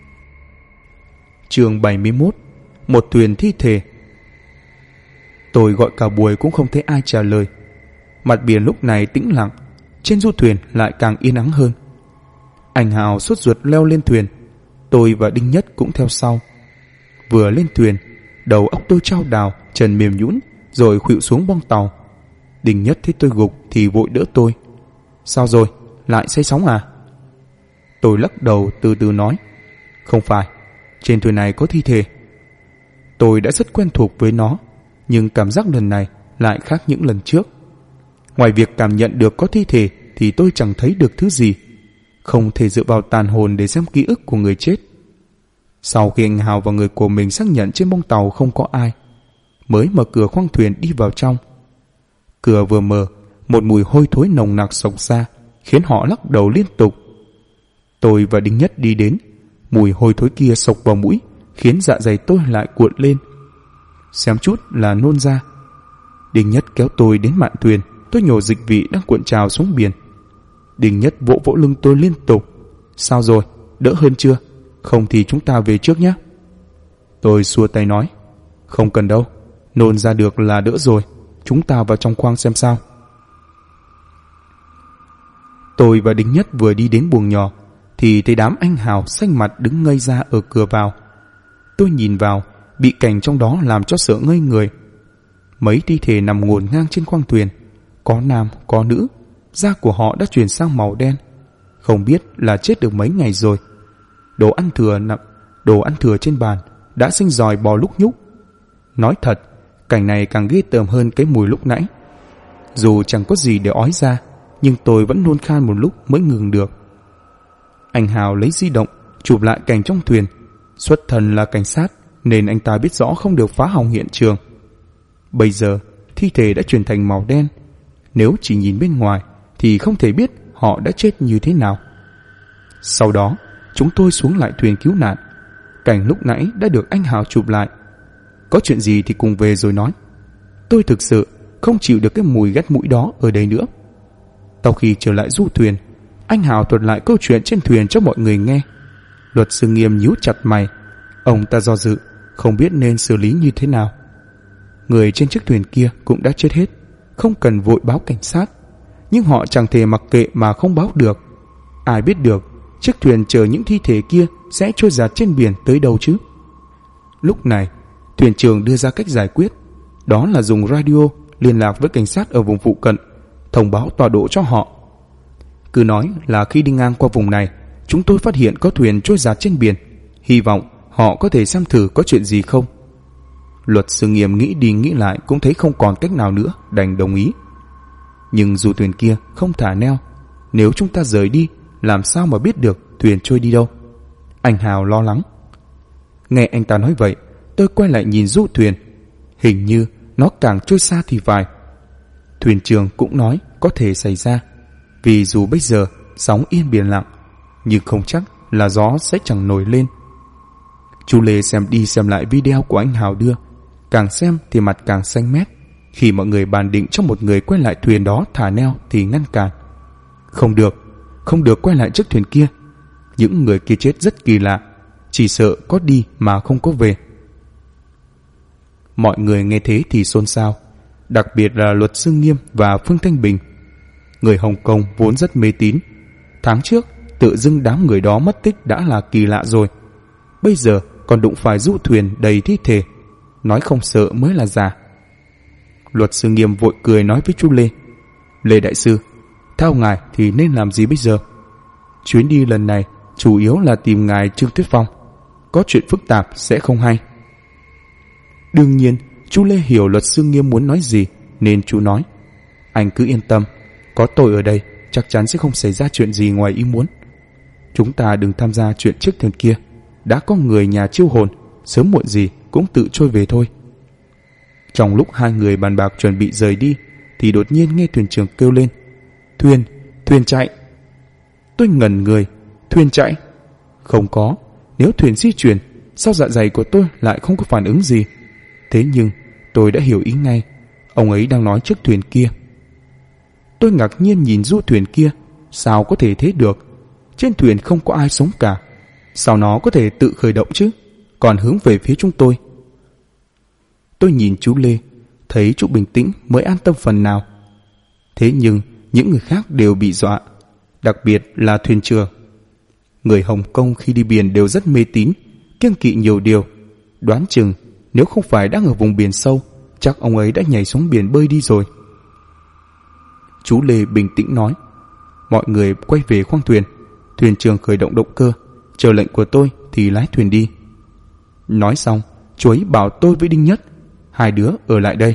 Chương 71: một thuyền thi thể. Tôi gọi cả buổi cũng không thấy ai trả lời. Mặt biển lúc này tĩnh lặng, trên du thuyền lại càng yên ắng hơn. Anh Hào sốt ruột leo lên thuyền, tôi và Đinh Nhất cũng theo sau. Vừa lên thuyền, đầu óc tôi chao đảo, chân mềm nhũn rồi khuỵu xuống bong tàu. Đinh Nhất thấy tôi gục thì vội đỡ tôi: sao rồi, lại say sóng à? Tôi lắc đầu từ từ nói: không phải, trên thuyền này có thi thể. Tôi đã rất quen thuộc với nó, nhưng cảm giác lần này lại khác những lần trước. Ngoài việc cảm nhận được có thi thể thì tôi chẳng thấy được thứ gì, không thể dựa vào tàn hồn để xem ký ức của người chết. Sau khi anh Hào và người của mình xác nhận trên bông tàu không có ai, mới mở cửa khoang thuyền đi vào trong. Cửa vừa mở, một mùi hôi thối nồng nặc xộc ra, khiến họ lắc đầu liên tục. Tôi và Đinh Nhất đi đến, mùi hôi thối kia xộc vào mũi, khiến dạ dày tôi lại cuộn lên. Xem chút là nôn ra. Đinh Nhất kéo tôi đến mạn thuyền, tôi nhổ dịch vị đang cuộn trào xuống biển. Đinh Nhất vỗ vỗ lưng tôi liên tục: sao rồi, đỡ hơn chưa? Không thì chúng ta về trước nhé. Tôi xua tay nói: không cần đâu, nôn ra được là đỡ rồi, chúng ta vào trong khoang xem sao. Tôi và Đinh Nhất vừa đi đến buồng nhỏ thì thấy đám anh Hào xanh mặt đứng ngây ra ở cửa vào. Tôi nhìn vào, bị cảnh trong đó làm cho sợ ngây người. Mấy thi thể nằm ngổn ngang trên khoang thuyền, có nam có nữ, da của họ đã chuyển sang màu đen, không biết là chết được mấy ngày rồi. Đồ ăn thừa trên bàn đã sinh giòi bò lúc nhúc. Nói thật, cảnh này càng ghê tởm hơn cái mùi lúc nãy. Dù chẳng có gì để ói ra, nhưng tôi vẫn nôn khan một lúc mới ngừng được. Anh Hào lấy di động chụp lại cảnh trong thuyền. Xuất thân là cảnh sát nên anh ta biết rõ không được phá hỏng hiện trường. Bây giờ thi thể đã chuyển thành màu đen, nếu chỉ nhìn bên ngoài thì không thể biết họ đã chết như thế nào. Sau đó chúng tôi xuống lại thuyền cứu nạn. Cảnh lúc nãy đã được anh Hào chụp lại. Có chuyện gì thì cùng về rồi nói. Tôi thực sự không chịu được cái mùi ghét mũi đó ở đây nữa. Sau khi trở lại du thuyền, anh Hào thuật lại câu chuyện trên thuyền cho mọi người nghe. Luật sư Nghiêm nhíu chặt mày. Ông ta do dự, không biết nên xử lý như thế nào. Người trên chiếc thuyền kia cũng đã chết hết, không cần vội báo cảnh sát. Nhưng họ chẳng thể mặc kệ mà không báo được. Ai biết được chiếc thuyền chở những thi thể kia sẽ trôi dạt trên biển tới đâu chứ. Lúc này, thuyền trưởng đưa ra cách giải quyết, đó là dùng radio liên lạc với cảnh sát ở vùng phụ cận, thông báo tọa độ cho họ. Cứ nói là khi đi ngang qua vùng này, chúng tôi phát hiện có thuyền trôi dạt trên biển, hy vọng họ có thể xem thử có chuyện gì không. Luật sư Nghiêm nghĩ đi nghĩ lại cũng thấy không còn cách nào nữa, đành đồng ý. Nhưng dù thuyền kia không thả neo, nếu chúng ta rời đi, làm sao mà biết được thuyền trôi đi đâu? Anh Hào lo lắng. Nghe anh ta nói vậy, tôi quay lại nhìn du thuyền. Hình như nó càng trôi xa thì phải. Thuyền trưởng cũng nói có thể xảy ra, vì dù bây giờ sóng yên biển lặng, nhưng không chắc là gió sẽ chẳng nổi lên. Chú Lê xem đi xem lại video của anh Hào đưa, càng xem thì mặt càng xanh mét. Khi mọi người bàn định cho một người quay lại thuyền đó thả neo thì ngăn cản. Không được quay lại chiếc thuyền kia. Những người kia chết rất kỳ lạ, chỉ sợ có đi mà không có về. Mọi người nghe thế thì xôn xao, đặc biệt là luật sư Nghiêm và Phương Thanh Bình. Người Hồng Kông vốn rất mê tín. Tháng trước tự dưng đám người đó mất tích đã là kỳ lạ rồi, bây giờ còn đụng phải du thuyền đầy thi thể, nói không sợ mới là giả. Luật sư Nghiêm vội cười nói với chú Lê: Lê đại sư, theo ngài thì nên làm gì bây giờ? Chuyến đi lần này chủ yếu là tìm ngài Trương Tuyết Phong, có chuyện phức tạp sẽ không hay. Đương nhiên chú Lê hiểu luật sư Nghiêm muốn nói gì, nên chú nói: Anh cứ yên tâm, có tôi ở đây chắc chắn sẽ không xảy ra chuyện gì ngoài ý muốn. Chúng ta đừng tham gia chuyện chiếc thuyền kia, đã có người nhà chiêu hồn, sớm muộn gì cũng tự trôi về thôi. Trong lúc hai người bàn bạc chuẩn bị rời đi thì đột nhiên nghe thuyền trưởng kêu lên: Thuyền chạy. Tôi ngẩn người. Thuyền chạy? Không có, nếu thuyền di chuyển, sao dạ dày của tôi lại không có phản ứng gì? Thế nhưng tôi đã hiểu ý ngay, ông ấy đang nói chiếc thuyền kia. Tôi ngạc nhiên nhìn du thuyền kia, sao có thể thế được? Trên thuyền không có ai sống cả, sao nó có thể tự khởi động chứ, còn hướng về phía chúng tôi? Tôi nhìn chú Lê, thấy chú bình tĩnh mới an tâm phần nào. Thế nhưng những người khác đều bị dọa, đặc biệt là thuyền trưởng. Người Hồng Kông khi đi biển đều rất mê tín, kiêng kỵ nhiều điều. Đoán chừng nếu không phải đang ở vùng biển sâu, chắc ông ấy đã nhảy xuống biển bơi đi rồi. Chú Lê bình tĩnh nói: Mọi người quay về khoang thuyền, thuyền trưởng khởi động động cơ, chờ lệnh của tôi thì lái thuyền đi. Nói xong, chú ấy bảo tôi với Đinh Nhất, hai đứa ở lại đây.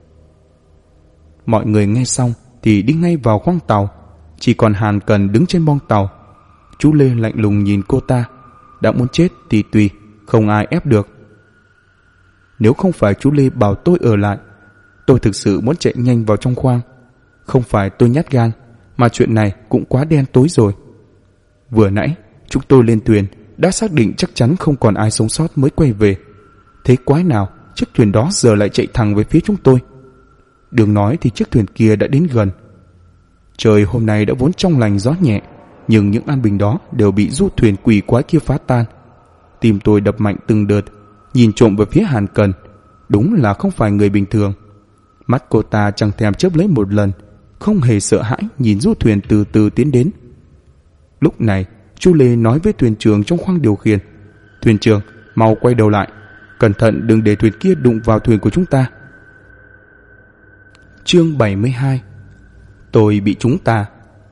Mọi người nghe xong thì đi ngay vào khoang tàu, chỉ còn Hàn Cần đứng trên bong tàu. Chú Lê lạnh lùng nhìn cô ta, đã muốn chết thì tùy, không ai ép được. Nếu không phải chú Lê bảo tôi ở lại, tôi thực sự muốn chạy nhanh vào trong khoang. Không phải tôi nhát gan, mà chuyện này cũng quá đen tối rồi. Vừa nãy chúng tôi lên thuyền đã xác định chắc chắn không còn ai sống sót mới quay về. Thế quái nào chiếc thuyền đó giờ lại chạy thẳng về phía chúng tôi? Đừng nói thì chiếc thuyền kia đã đến gần. Trời hôm nay đã vốn trong lành gió nhẹ, nhưng những an bình đó đều bị du thuyền quỷ quái kia phá tan. Tim tôi đập mạnh từng đợt, nhìn trộm về phía Hàn Cần. Đúng là không phải người bình thường. Mắt cô ta chẳng thèm chớp lấy một lần, không hề sợ hãi nhìn du thuyền từ từ tiến đến. Lúc này chú Lê nói với thuyền trưởng trong khoang điều khiển: Thuyền trưởng, mau quay đầu lại, cẩn thận đừng để thuyền kia đụng vào thuyền của chúng ta. Chương 72. Tôi bị chúng ta.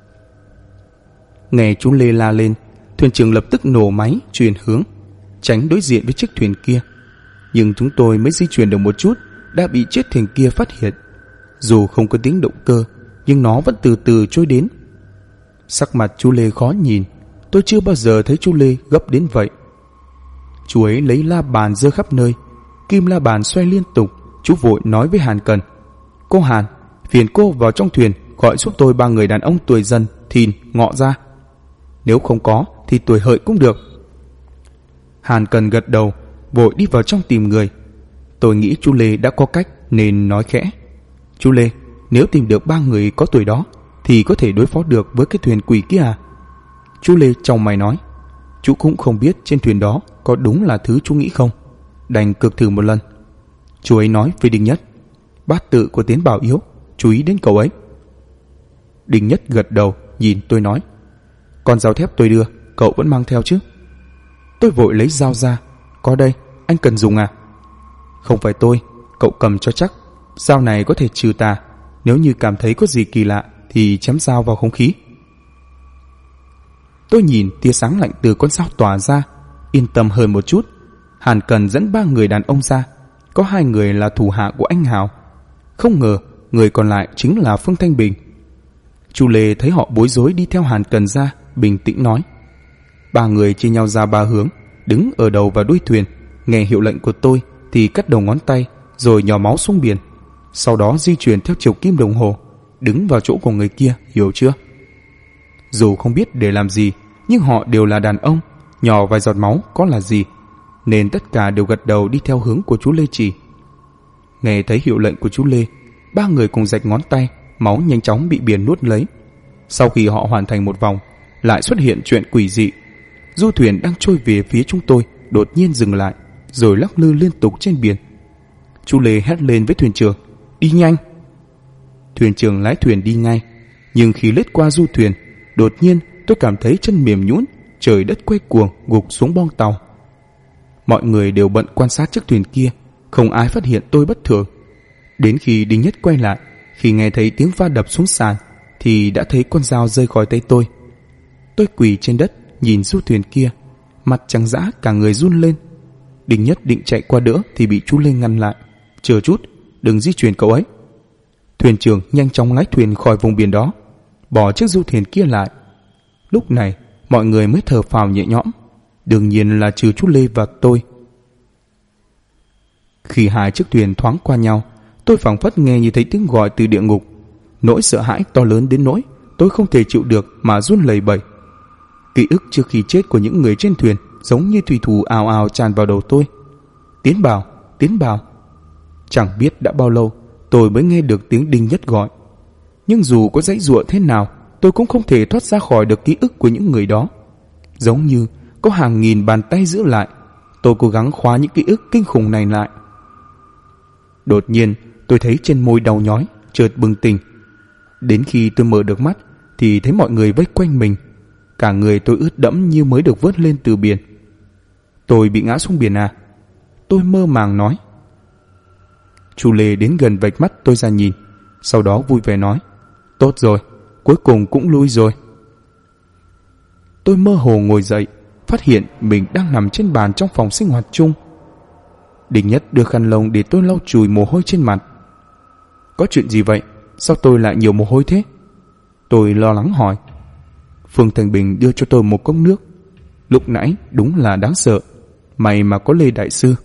Nghe chú Lê la lên, thuyền trưởng lập tức nổ máy chuyển hướng, tránh đối diện với chiếc thuyền kia. Nhưng chúng tôi mới di chuyển được một chút đã bị chiếc thuyền kia phát hiện. Dù không có tiếng động cơ, nhưng nó vẫn từ từ trôi đến. Sắc mặt chú Lê khó nhìn, tôi chưa bao giờ thấy chú Lê gấp đến vậy. Chú ấy lấy la bàn giơ khắp nơi, kim la bàn xoay liên tục. Chú vội nói với Hàn Cần: Cô Hàn, phiền cô vào trong thuyền gọi giúp tôi 3 người đàn ông tuổi dần, Thìn, Ngọ ra. Nếu không có thì tuổi Hợi cũng được. Hàn Cần gật đầu, vội đi vào trong tìm người. Tôi nghĩ chú Lê đã có cách nên nói khẽ: Chú Lê, nếu tìm được 3 người có tuổi đó, thì có thể đối phó được với cái thuyền quỷ kia à? Chú Lê chau mày nói, chú cũng không biết trên thuyền đó có đúng là thứ chú nghĩ không, đành cược thử một lần. Chú ấy nói với Đinh Nhất, bát tự của Tiến Bảo yếu, chú ý đến cậu ấy. Đinh Nhất gật đầu nhìn tôi nói, con dao thép tôi đưa cậu vẫn mang theo chứ? Tôi vội lấy dao ra, có đây, anh cần dùng à? Không phải tôi, cậu cầm cho chắc, dao này có thể trừ tà, nếu như cảm thấy có gì kỳ lạ thì chém dao vào không khí. Tôi nhìn tia sáng lạnh từ con dao tỏa ra, yên tâm hơn một chút. Hàn Cần dẫn 3 người đàn ông ra, có 2 người là thủ hạ của anh Hào. Không ngờ người còn lại chính là Phương Thanh Bình. Chu Lê thấy họ bối rối đi theo Hàn Cần ra, bình tĩnh nói, 3 người chia nhau ra 3 hướng, đứng ở đầu và đuôi thuyền, nghe hiệu lệnh của tôi thì cắt đầu ngón tay rồi nhỏ máu xuống biển, sau đó di chuyển theo chiều kim đồng hồ, đứng vào chỗ của người kia, hiểu chưa? Dù không biết để làm gì, nhưng họ đều là đàn ông, nhỏ vài giọt máu có là gì, nên tất cả đều gật đầu đi theo hướng của chú Lê chỉ. Nghe thấy hiệu lệnh của chú Lê, 3 người cùng rạch ngón tay, máu nhanh chóng bị biển nuốt lấy. Sau khi họ hoàn thành một vòng, lại xuất hiện chuyện quỷ dị. Du thuyền đang trôi về phía chúng tôi đột nhiên dừng lại, rồi lắc lư liên tục trên biển. Chú Lê hét lên với thuyền trưởng, đi nhanh. Thuyền trưởng lái thuyền đi ngay, nhưng khi lướt qua du thuyền, đột nhiên tôi cảm thấy chân mềm nhũn, trời đất quay cuồng, gục xuống bong tàu. Mọi người đều bận quan sát chiếc thuyền kia, không ai phát hiện tôi bất thường. Đến khi Đinh Nhất quay lại, khi nghe thấy tiếng va đập xuống sàn, thì đã thấy con dao rơi khỏi tay tôi. Tôi quỳ trên đất nhìn du thuyền kia, mặt trắng dã, cả người run lên. Đinh Nhất định chạy qua đỡ thì bị chú Lê ngăn lại, chờ chút, đừng di chuyển cậu ấy. Thuyền trưởng nhanh chóng lái thuyền khỏi vùng biển đó, bỏ chiếc du thuyền kia lại. Lúc này mọi người mới thở phào nhẹ nhõm, đương nhiên là trừ chú Lê và tôi. Khi 2 chiếc thuyền thoáng qua nhau, tôi phảng phất nghe như thấy tiếng gọi từ địa ngục. Nỗi sợ hãi to lớn đến nỗi tôi không thể chịu được mà run lẩy bẩy. Ký ức trước khi chết của những người trên thuyền giống như thủy thủ ào ào tràn vào đầu tôi. Tiến Bảo, Tiến Bảo. Chẳng biết đã bao lâu tôi mới nghe được tiếng Đinh Nhất gọi. Nhưng dù có giãy giụa thế nào, tôi cũng không thể thoát ra khỏi được ký ức của những người đó. Giống như có hàng nghìn bàn tay giữ lại, tôi cố gắng khóa những ký ức kinh khủng này lại. Đột nhiên tôi thấy trên môi đau nhói, chợt bừng tỉnh. Đến khi tôi mở được mắt thì thấy mọi người vây quanh mình. Cả người tôi ướt đẫm như mới được vớt lên từ biển. Tôi bị ngã xuống biển à? Tôi mơ màng nói. Chú Lê đến gần vạch mắt tôi ra nhìn, sau đó vui vẻ nói, tốt rồi, cuối cùng cũng lui rồi. Tôi mơ hồ ngồi dậy, phát hiện mình đang nằm trên bàn trong phòng sinh hoạt chung. Đinh Nhất đưa khăn lông để tôi lau chùi mồ hôi trên mặt. Có chuyện gì vậy? Sao tôi lại nhiều mồ hôi thế? Tôi lo lắng hỏi. Phương Thành Bình đưa cho tôi một cốc nước. Lúc nãy đúng là đáng sợ, may mà có Lê đại sư.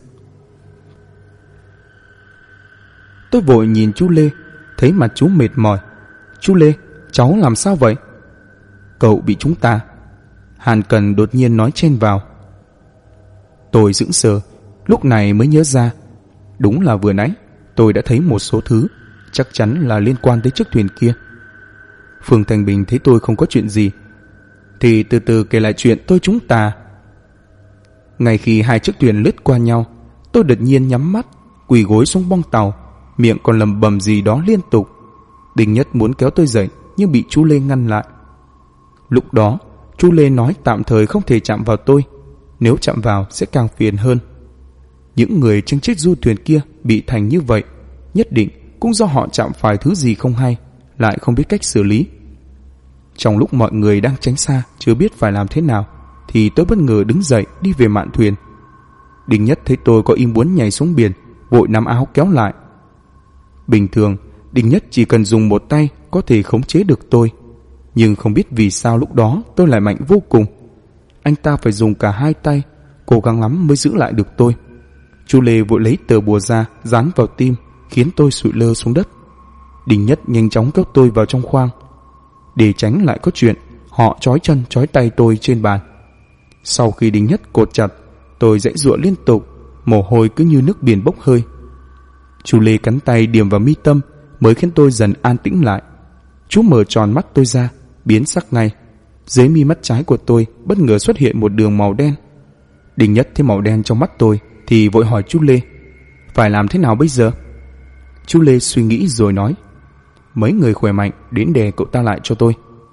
Tôi vội nhìn chú Lê, thấy mặt chú mệt mỏi. Chú Lê, cháu làm sao vậy? Cậu bị chúng ta. Hàn Cần đột nhiên nói chen vào. Tôi sững sờ, lúc này mới nhớ ra, đúng là vừa nãy tôi đã thấy một số thứ, chắc chắn là liên quan tới chiếc thuyền kia. Phương Thành Bình thấy tôi không có chuyện gì thì từ từ kể lại chuyện tôi chúng ta. Ngay khi 2 chiếc thuyền lướt qua nhau, tôi đột nhiên nhắm mắt, quỳ gối xuống bong tàu, miệng còn lẩm bẩm gì đó liên tục. Đinh Nhất muốn kéo tôi dậy nhưng bị chú Lê ngăn lại. Lúc đó chú Lê nói tạm thời không thể chạm vào tôi, nếu chạm vào sẽ càng phiền hơn. Những người trên chiếc du thuyền kia bị thành như vậy, nhất định cũng do họ chạm phải thứ gì không hay, lại không biết cách xử lý. Trong lúc mọi người đang tránh xa, chưa biết phải làm thế nào, thì tôi bất ngờ đứng dậy đi về mạn thuyền. Đinh Nhất thấy tôi có ý muốn nhảy xuống biển, vội nắm áo kéo lại. Bình thường Đinh Nhất chỉ cần dùng một tay có thể khống chế được tôi, nhưng không biết vì sao lúc đó tôi lại mạnh vô cùng. Anh ta phải dùng cả 2 tay, cố gắng lắm mới giữ lại được tôi. Chú Lê vội lấy tờ bùa ra dán vào tim, khiến tôi sụi lơ xuống đất. Đinh Nhất nhanh chóng kéo tôi vào trong khoang. Để tránh lại có chuyện, họ trói chân trói tay tôi trên bàn. Sau khi Đinh Nhất cột chặt, tôi giãy giụa liên tục, mồ hôi cứ như nước biển bốc hơi. Chú Lê cắn tay điểm vào mi tâm mới khiến tôi dần an tĩnh lại. Chú mở tròn mắt tôi ra, biến sắc ngay. Dưới mi mắt trái của tôi bất ngờ xuất hiện một đường màu đen. Đinh Nhất thấy màu đen trong mắt tôi thì vội hỏi chú Lê: phải làm thế nào bây giờ? Chú Lê suy nghĩ rồi nói: mấy người khỏe mạnh đến đè cậu ta lại cho tôi.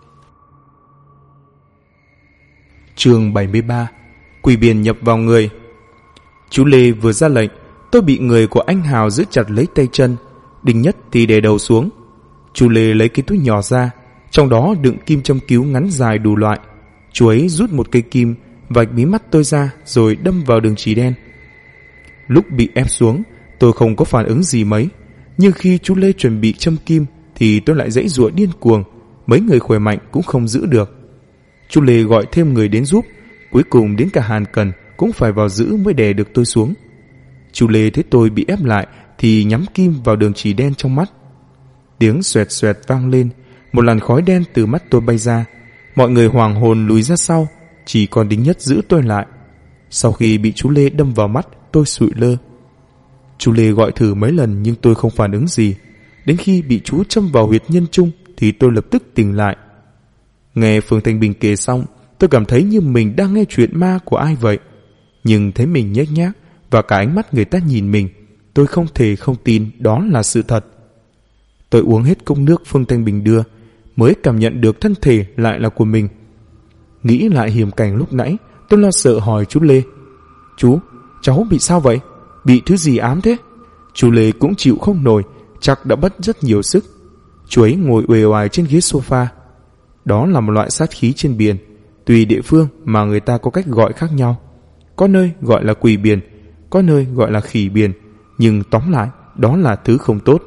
Chương 73: Quỷ biển nhập vào người. Chú Lê vừa ra lệnh, tôi bị người của anh Hào giữ chặt lấy tay chân. Đinh Nhất thì đè đầu xuống. Chú Lê lấy cái túi nhỏ ra, trong đó đựng kim châm cứu ngắn dài đủ loại. Chú ấy rút một cây kim, vạch mí mắt tôi ra rồi đâm vào đường chỉ đen. Lúc bị ép xuống, tôi không có phản ứng gì mấy, nhưng khi chú Lê chuẩn bị châm kim thì tôi lại giãy giụa điên cuồng. Mấy người khỏe mạnh cũng không giữ được. Chú Lê gọi thêm người đến giúp, cuối cùng đến cả Hàn Cần cũng phải vào giữ mới đè được tôi xuống. Chú Lê thấy tôi bị ép lại thì nhắm kim vào đường chỉ đen trong mắt. Tiếng xoẹt xoẹt vang lên, một làn khói đen từ mắt tôi bay ra. Mọi người hoàng hồn lùi ra sau, chỉ còn Đinh Nhất giữ tôi lại. Sau khi bị chú Lê đâm vào mắt, tôi sụi lơ. Chú Lê gọi thử mấy lần nhưng tôi không phản ứng gì. Đến khi bị chú châm vào huyệt nhân trung thì tôi lập tức tỉnh lại. Nghe Phương Thanh Bình kể xong, tôi cảm thấy như mình đang nghe chuyện ma của ai vậy. Nhưng thấy mình nhếch nhác và cả ánh mắt người ta nhìn mình, tôi không thể không tin đó là sự thật. Tôi uống hết cốc nước Phương Thanh Bình đưa, mới cảm nhận được thân thể lại là của mình. Nghĩ lại hiểm cảnh lúc nãy, tôi lo sợ hỏi chú Lê: chú, cháu bị sao vậy? Bị thứ gì ám thế? Chú Lê cũng chịu không nổi, chắc đã mất rất nhiều sức. Chú ấy ngồi uể oải trên ghế sofa. Đó là một loại sát khí trên biển, tùy địa phương mà người ta có cách gọi khác nhau. Có nơi gọi là quỷ biển, có nơi gọi là khỉ biển, nhưng tóm lại đó là thứ không tốt.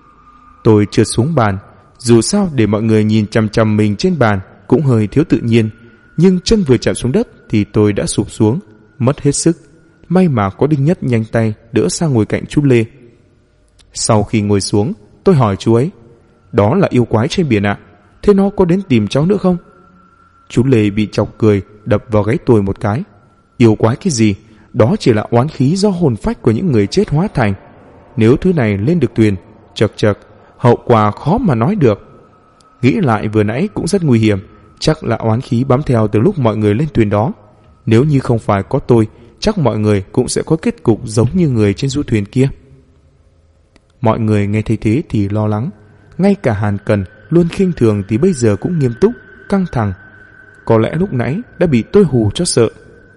Tôi trượt xuống bàn, dù sao để mọi người nhìn chằm chằm mình trên bàn cũng hơi thiếu tự nhiên, nhưng chân vừa chạm xuống đất thì tôi đã sụp xuống, mất hết sức. May mà có Đinh Nhất nhanh tay đỡ sang ngồi cạnh chú Lê. Sau khi ngồi xuống, tôi hỏi chú ấy: đó là yêu quái trên biển ạ? Thế nó có đến tìm cháu nữa không? Chú Lê bị chọc cười, đập vào gáy tôi một cái: yêu quái cái gì? Đó chỉ là oán khí do hồn phách của những người chết hóa thành. Nếu thứ này lên được thuyền, chật chật, hậu quả khó mà nói được. Nghĩ lại vừa nãy cũng rất nguy hiểm, chắc là oán khí bám theo từ lúc mọi người lên thuyền đó. Nếu như không phải có tôi, chắc mọi người cũng sẽ có kết cục giống như người trên du thuyền kia. Mọi người nghe thấy thế thì lo lắng. Ngay cả Hàn Cần luôn khinh thường thì bây giờ cũng nghiêm túc, căng thẳng. Có lẽ lúc nãy đã bị tôi hù cho sợ.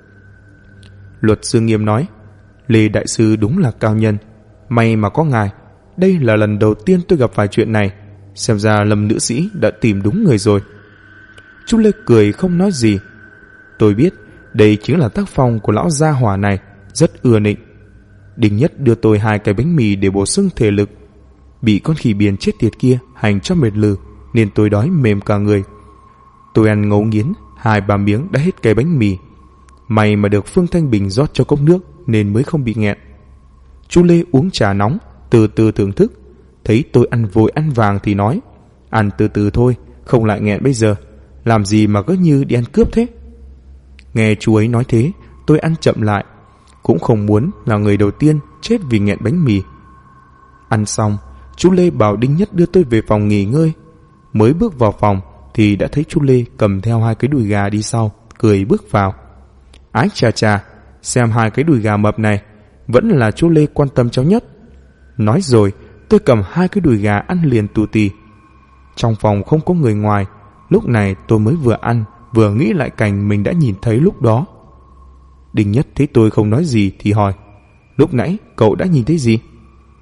Luật sư Nghiêm nói: Lê đại sư đúng là cao nhân, may mà có ngài. Đây là lần đầu tiên tôi gặp phải chuyện này, xem ra Lâm nữ sĩ đã tìm đúng người rồi. Chú Lê cười không nói gì. Tôi biết đây chính là tác phong của lão gia hỏa này, rất ưa nịnh. Đinh Nhất đưa tôi 2 cái bánh mì để bổ sung thể lực. Bị con khỉ biển chết tiệt kia hành cho mệt lử nên tôi đói mềm cả người. Tôi ăn ngấu nghiến 2-3 miếng đã hết cái bánh mì. May mà được Phương Thanh Bình rót cho cốc nước nên mới không bị nghẹn. Chú Lê uống trà nóng, từ từ thưởng thức. Thấy tôi ăn vội ăn vàng thì nói: ăn từ từ thôi, không lại nghẹn bây giờ. Làm gì mà cứ như đi ăn cướp thế? Nghe chú ấy nói thế, tôi ăn chậm lại. Cũng không muốn là người đầu tiên chết vì nghẹn bánh mì. Ăn xong, chú Lê bảo Đinh Nhất đưa tôi về phòng nghỉ ngơi. Mới bước vào phòng thì đã thấy chú Lê cầm theo 2 cái đùi gà đi sau, cười bước vào. Ái chà chà, xem 2 cái đùi gà mập này, vẫn là chú Lê quan tâm cháu nhất. Nói rồi, tôi cầm 2 cái đùi gà ăn liền tù tì. Trong phòng không có người ngoài, lúc này tôi mới vừa ăn vừa nghĩ lại cảnh mình đã nhìn thấy lúc đó. Đinh Nhất thấy tôi không nói gì thì hỏi: lúc nãy cậu đã nhìn thấy gì?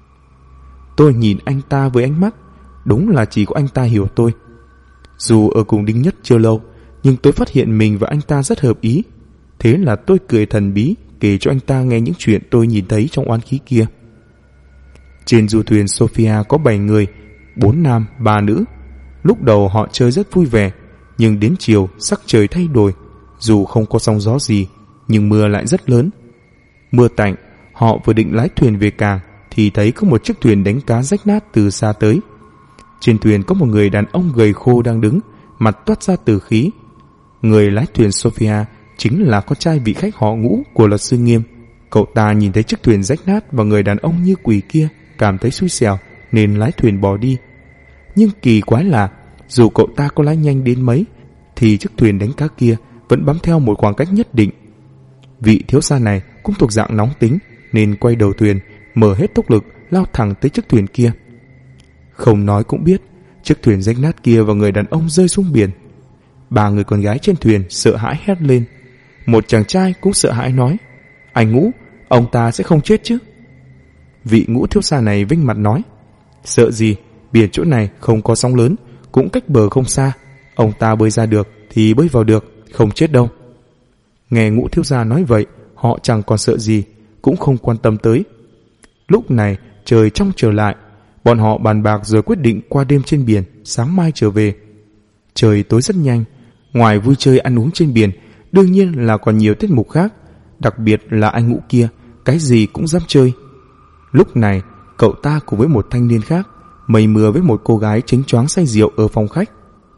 Tôi nhìn anh ta với ánh mắt, đúng là chỉ có anh ta hiểu tôi. Dù ở cùng Đinh Nhất chưa lâu, nhưng tôi phát hiện mình và anh ta rất hợp ý. Thế là tôi cười thần bí kể cho anh ta nghe những chuyện tôi nhìn thấy trong oán khí kia. Trên du thuyền Sophia có 7 người, 4 nam 3 nữ. Lúc đầu họ chơi rất vui vẻ, nhưng đến chiều sắc trời thay đổi. Dù không có sóng gió gì, nhưng mưa lại rất lớn. Mưa tạnh, họ vừa định lái thuyền về cảng thì thấy có một chiếc thuyền đánh cá rách nát từ xa tới. Trên thuyền có một người đàn ông gầy khô đang đứng, mặt toát ra tử khí. Người lái thuyền Sophia chính là con trai vị khách họ Ngũ của luật sư Nghiêm. Cậu ta nhìn thấy chiếc thuyền rách nát và người đàn ông như quỷ kia, cảm thấy xui xẻo nên lái thuyền bỏ đi. Nhưng kỳ quái là dù cậu ta có lái nhanh đến mấy thì chiếc thuyền đánh cá kia vẫn bám theo một khoảng cách nhất định. Vị thiếu gia này cũng thuộc dạng nóng tính nên quay đầu thuyền, mở hết tốc lực lao thẳng tới chiếc thuyền kia. Không nói cũng biết, chiếc thuyền rách nát kia và người đàn ông rơi xuống biển. 3 người con gái trên thuyền sợ hãi hét lên. Một chàng trai cũng sợ hãi nói: "Anh Ngũ, ông ta sẽ không chết chứ?" Vị Ngũ thiếu gia này vinh mặt nói: "Sợ gì, biển chỗ này không có sóng lớn, cũng cách bờ không xa, ông ta bơi ra được thì bơi vào được, không chết đâu." Nghe Ngũ thiếu gia nói vậy, họ chẳng còn sợ gì, cũng không quan tâm tới. Lúc này trời trong trở lại, bọn họ bàn bạc rồi quyết định qua đêm trên biển, sáng mai trở về. Trời tối rất nhanh, ngoài vui chơi ăn uống trên biển, đương nhiên là còn nhiều tiết mục khác, đặc biệt là anh Ngũ kia, cái gì cũng dám chơi. Lúc này, cậu ta cùng với một thanh niên khác mây mưa với một cô gái chính choáng say rượu ở phòng khách.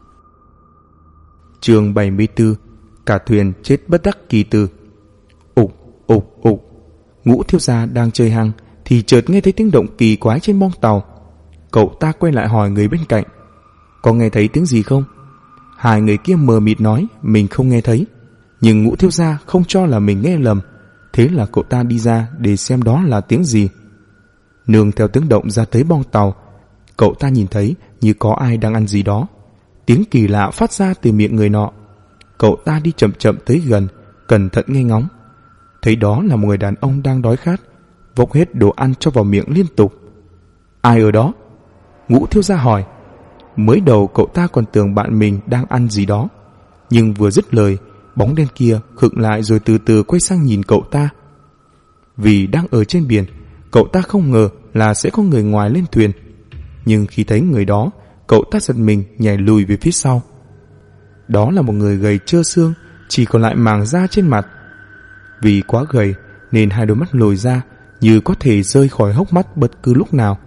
Chương 74: Cả thuyền chết bất đắc kỳ tử. Ục ục ục. Ngũ thiếu gia đang chơi hăng thì chợt nghe thấy tiếng động kỳ quái trên bong tàu. Cậu ta quay lại hỏi người bên cạnh: "Có nghe thấy tiếng gì không?" Hai người kia mờ mịt nói mình không nghe thấy, nhưng Ngũ thiếu gia không cho là mình nghe lầm, thế là cậu ta đi ra để xem đó là tiếng gì. Nương theo tiếng động ra tới bong tàu, cậu ta nhìn thấy như có ai đang ăn gì đó. Tiếng kỳ lạ phát ra từ miệng người nọ. Cậu ta đi chậm chậm tới gần, cẩn thận nghe ngóng. Thấy đó là một người đàn ông đang đói khát, vốc hết đồ ăn cho vào miệng liên tục. "Ai ở đó?" Ngũ thiếu gia hỏi. Mới đầu cậu ta còn tưởng bạn mình đang ăn gì đó, nhưng vừa dứt lời, bóng đen kia khựng lại rồi từ từ quay sang nhìn cậu ta. Vì đang ở trên biển, cậu ta không ngờ là sẽ có người ngoài lên thuyền, nhưng khi thấy người đó, cậu ta giật mình nhảy lùi về phía sau. Đó là một người gầy trơ xương, chỉ còn lại màng da trên mặt. Vì quá gầy nên hai đôi mắt lồi ra, như có thể rơi khỏi hốc mắt bất cứ lúc nào.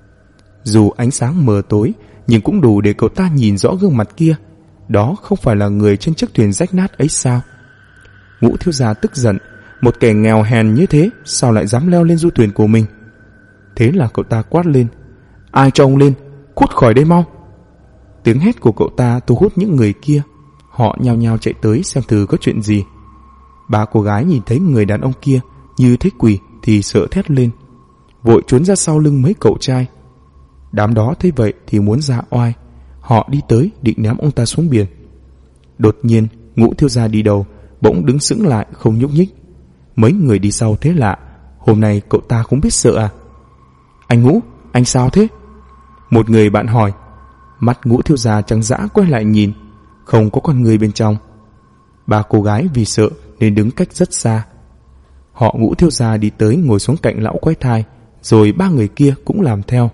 Dù ánh sáng mờ tối, nhưng cũng đủ để cậu ta nhìn rõ gương mặt kia. Đó không phải là người trên chiếc thuyền rách nát ấy sao? Ngũ thiếu gia tức giận, một kẻ nghèo hèn như thế sao lại dám leo lên du thuyền của mình? Thế là cậu ta quát lên: "Ai cho ông lên? Cút khỏi đây mau!" Tiếng hét của cậu ta thu hút những người kia. Họ nhao nhao chạy tới xem thử có chuyện gì. 3 cô gái nhìn thấy người đàn ông kia như thấy quỷ thì sợ thét lên, vội trốn ra sau lưng mấy cậu trai. Đám đó thấy vậy thì muốn ra oai, họ đi tới định ném ông ta xuống biển. Đột nhiên Ngũ thiếu gia đi đầu bỗng đứng sững lại không nhúc nhích. Mấy người đi sau thế lạ, hôm nay cậu ta cũng biết sợ à? "Anh Ngũ, anh sao thế?" Một người bạn hỏi. Mắt Ngũ thiếu gia trắng dã quay lại nhìn, không có con người bên trong. 3 cô gái vì sợ nên đứng cách rất xa. Họ Ngũ thiếu gia đi tới ngồi xuống cạnh lão quái thai, rồi 3 người kia cũng làm theo.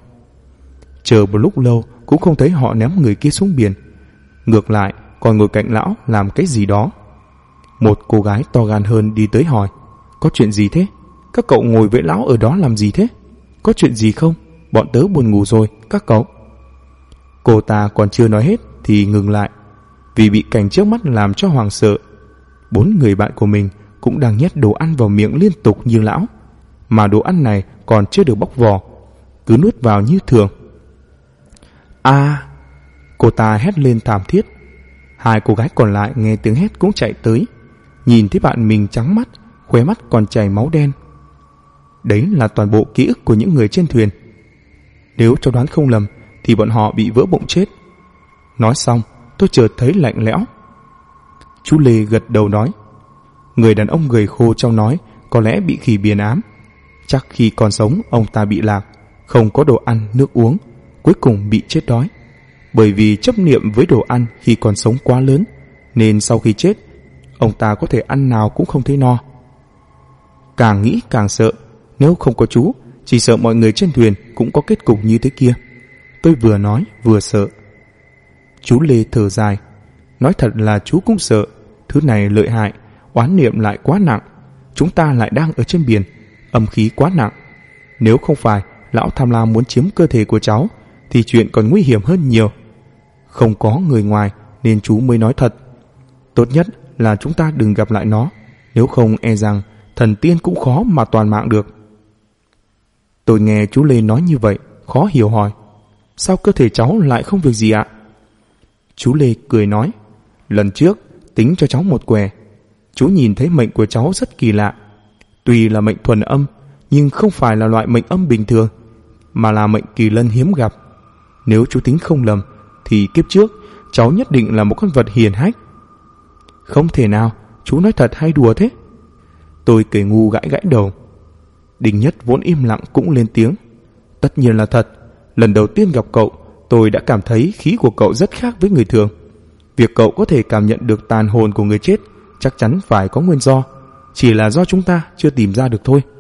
Chờ một lúc lâu cũng không thấy họ ném người kia xuống biển, ngược lại còn ngồi cạnh lão làm cái gì đó. Một cô gái to gan hơn đi tới hỏi: "Có chuyện gì thế? Các cậu ngồi với lão ở đó làm gì thế? Có chuyện gì không? Bọn tớ buồn ngủ rồi, các cậu." Cô ta còn chưa nói hết thì ngừng lại, vì bị cảnh trước mắt làm cho hoảng sợ. 4 người bạn của mình cũng đang nhét đồ ăn vào miệng liên tục như lão, mà đồ ăn này còn chưa được bóc vỏ, cứ nuốt vào như thường. "A!" Cô ta hét lên thảm thiết. 2 cô gái còn lại nghe tiếng hét cũng chạy tới, nhìn thấy bạn mình trắng mắt, khóe mắt còn chảy máu đen. Đấy là toàn bộ ký ức của những người trên thuyền. Nếu cho đoán không lầm thì bọn họ bị vỡ bụng chết. Nói xong tôi chợt thấy lạnh lẽo. Chú Lê gật đầu nói: "Người đàn ông gầy khô trong nói có lẽ bị khỉ biển ám. Chắc khi còn sống ông ta bị lạc, không có đồ ăn nước uống, cuối cùng bị chết đói. Bởi vì chấp niệm với đồ ăn khi còn sống quá lớn, nên sau khi chết, ông ta có thể ăn nào cũng không thấy no." Càng nghĩ càng sợ, nếu không có chú, chỉ sợ mọi người trên thuyền cũng có kết cục như thế kia. Tôi vừa nói vừa sợ. Chú Lê thở dài, nói thật là chú cũng sợ. Thứ này lợi hại, oán niệm lại quá nặng. Chúng ta lại đang ở trên biển, âm khí quá nặng. Nếu không phải lão tham lam muốn chiếm cơ thể của cháu thì chuyện còn nguy hiểm hơn nhiều. Không có người ngoài nên chú mới nói thật. Tốt nhất là chúng ta đừng gặp lại nó, nếu không e rằng thần tiên cũng khó mà toàn mạng được. Tôi nghe chú Lê nói như vậy, khó hiểu hỏi: "Sao cơ thể cháu lại không việc gì ạ?" Chú Lê cười nói, lần trước tính cho cháu một què. Chú nhìn thấy mệnh của cháu rất kỳ lạ. Tuy là mệnh thuần âm, nhưng không phải là loại mệnh âm bình thường, mà là mệnh kỳ lân hiếm gặp. Nếu chú tính không lầm, thì kiếp trước cháu nhất định là một con vật hiền hách. Không thể nào, chú nói thật hay đùa thế? Tôi cười ngu gãi gãi đầu. Đinh Nhất vốn im lặng cũng lên tiếng. Tất nhiên là thật. Lần đầu tiên gặp cậu, tôi đã cảm thấy khí của cậu rất khác với người thường. Việc cậu có thể cảm nhận được tàn hồn của người chết chắc chắn phải có nguyên do, chỉ là do chúng ta chưa tìm ra được thôi.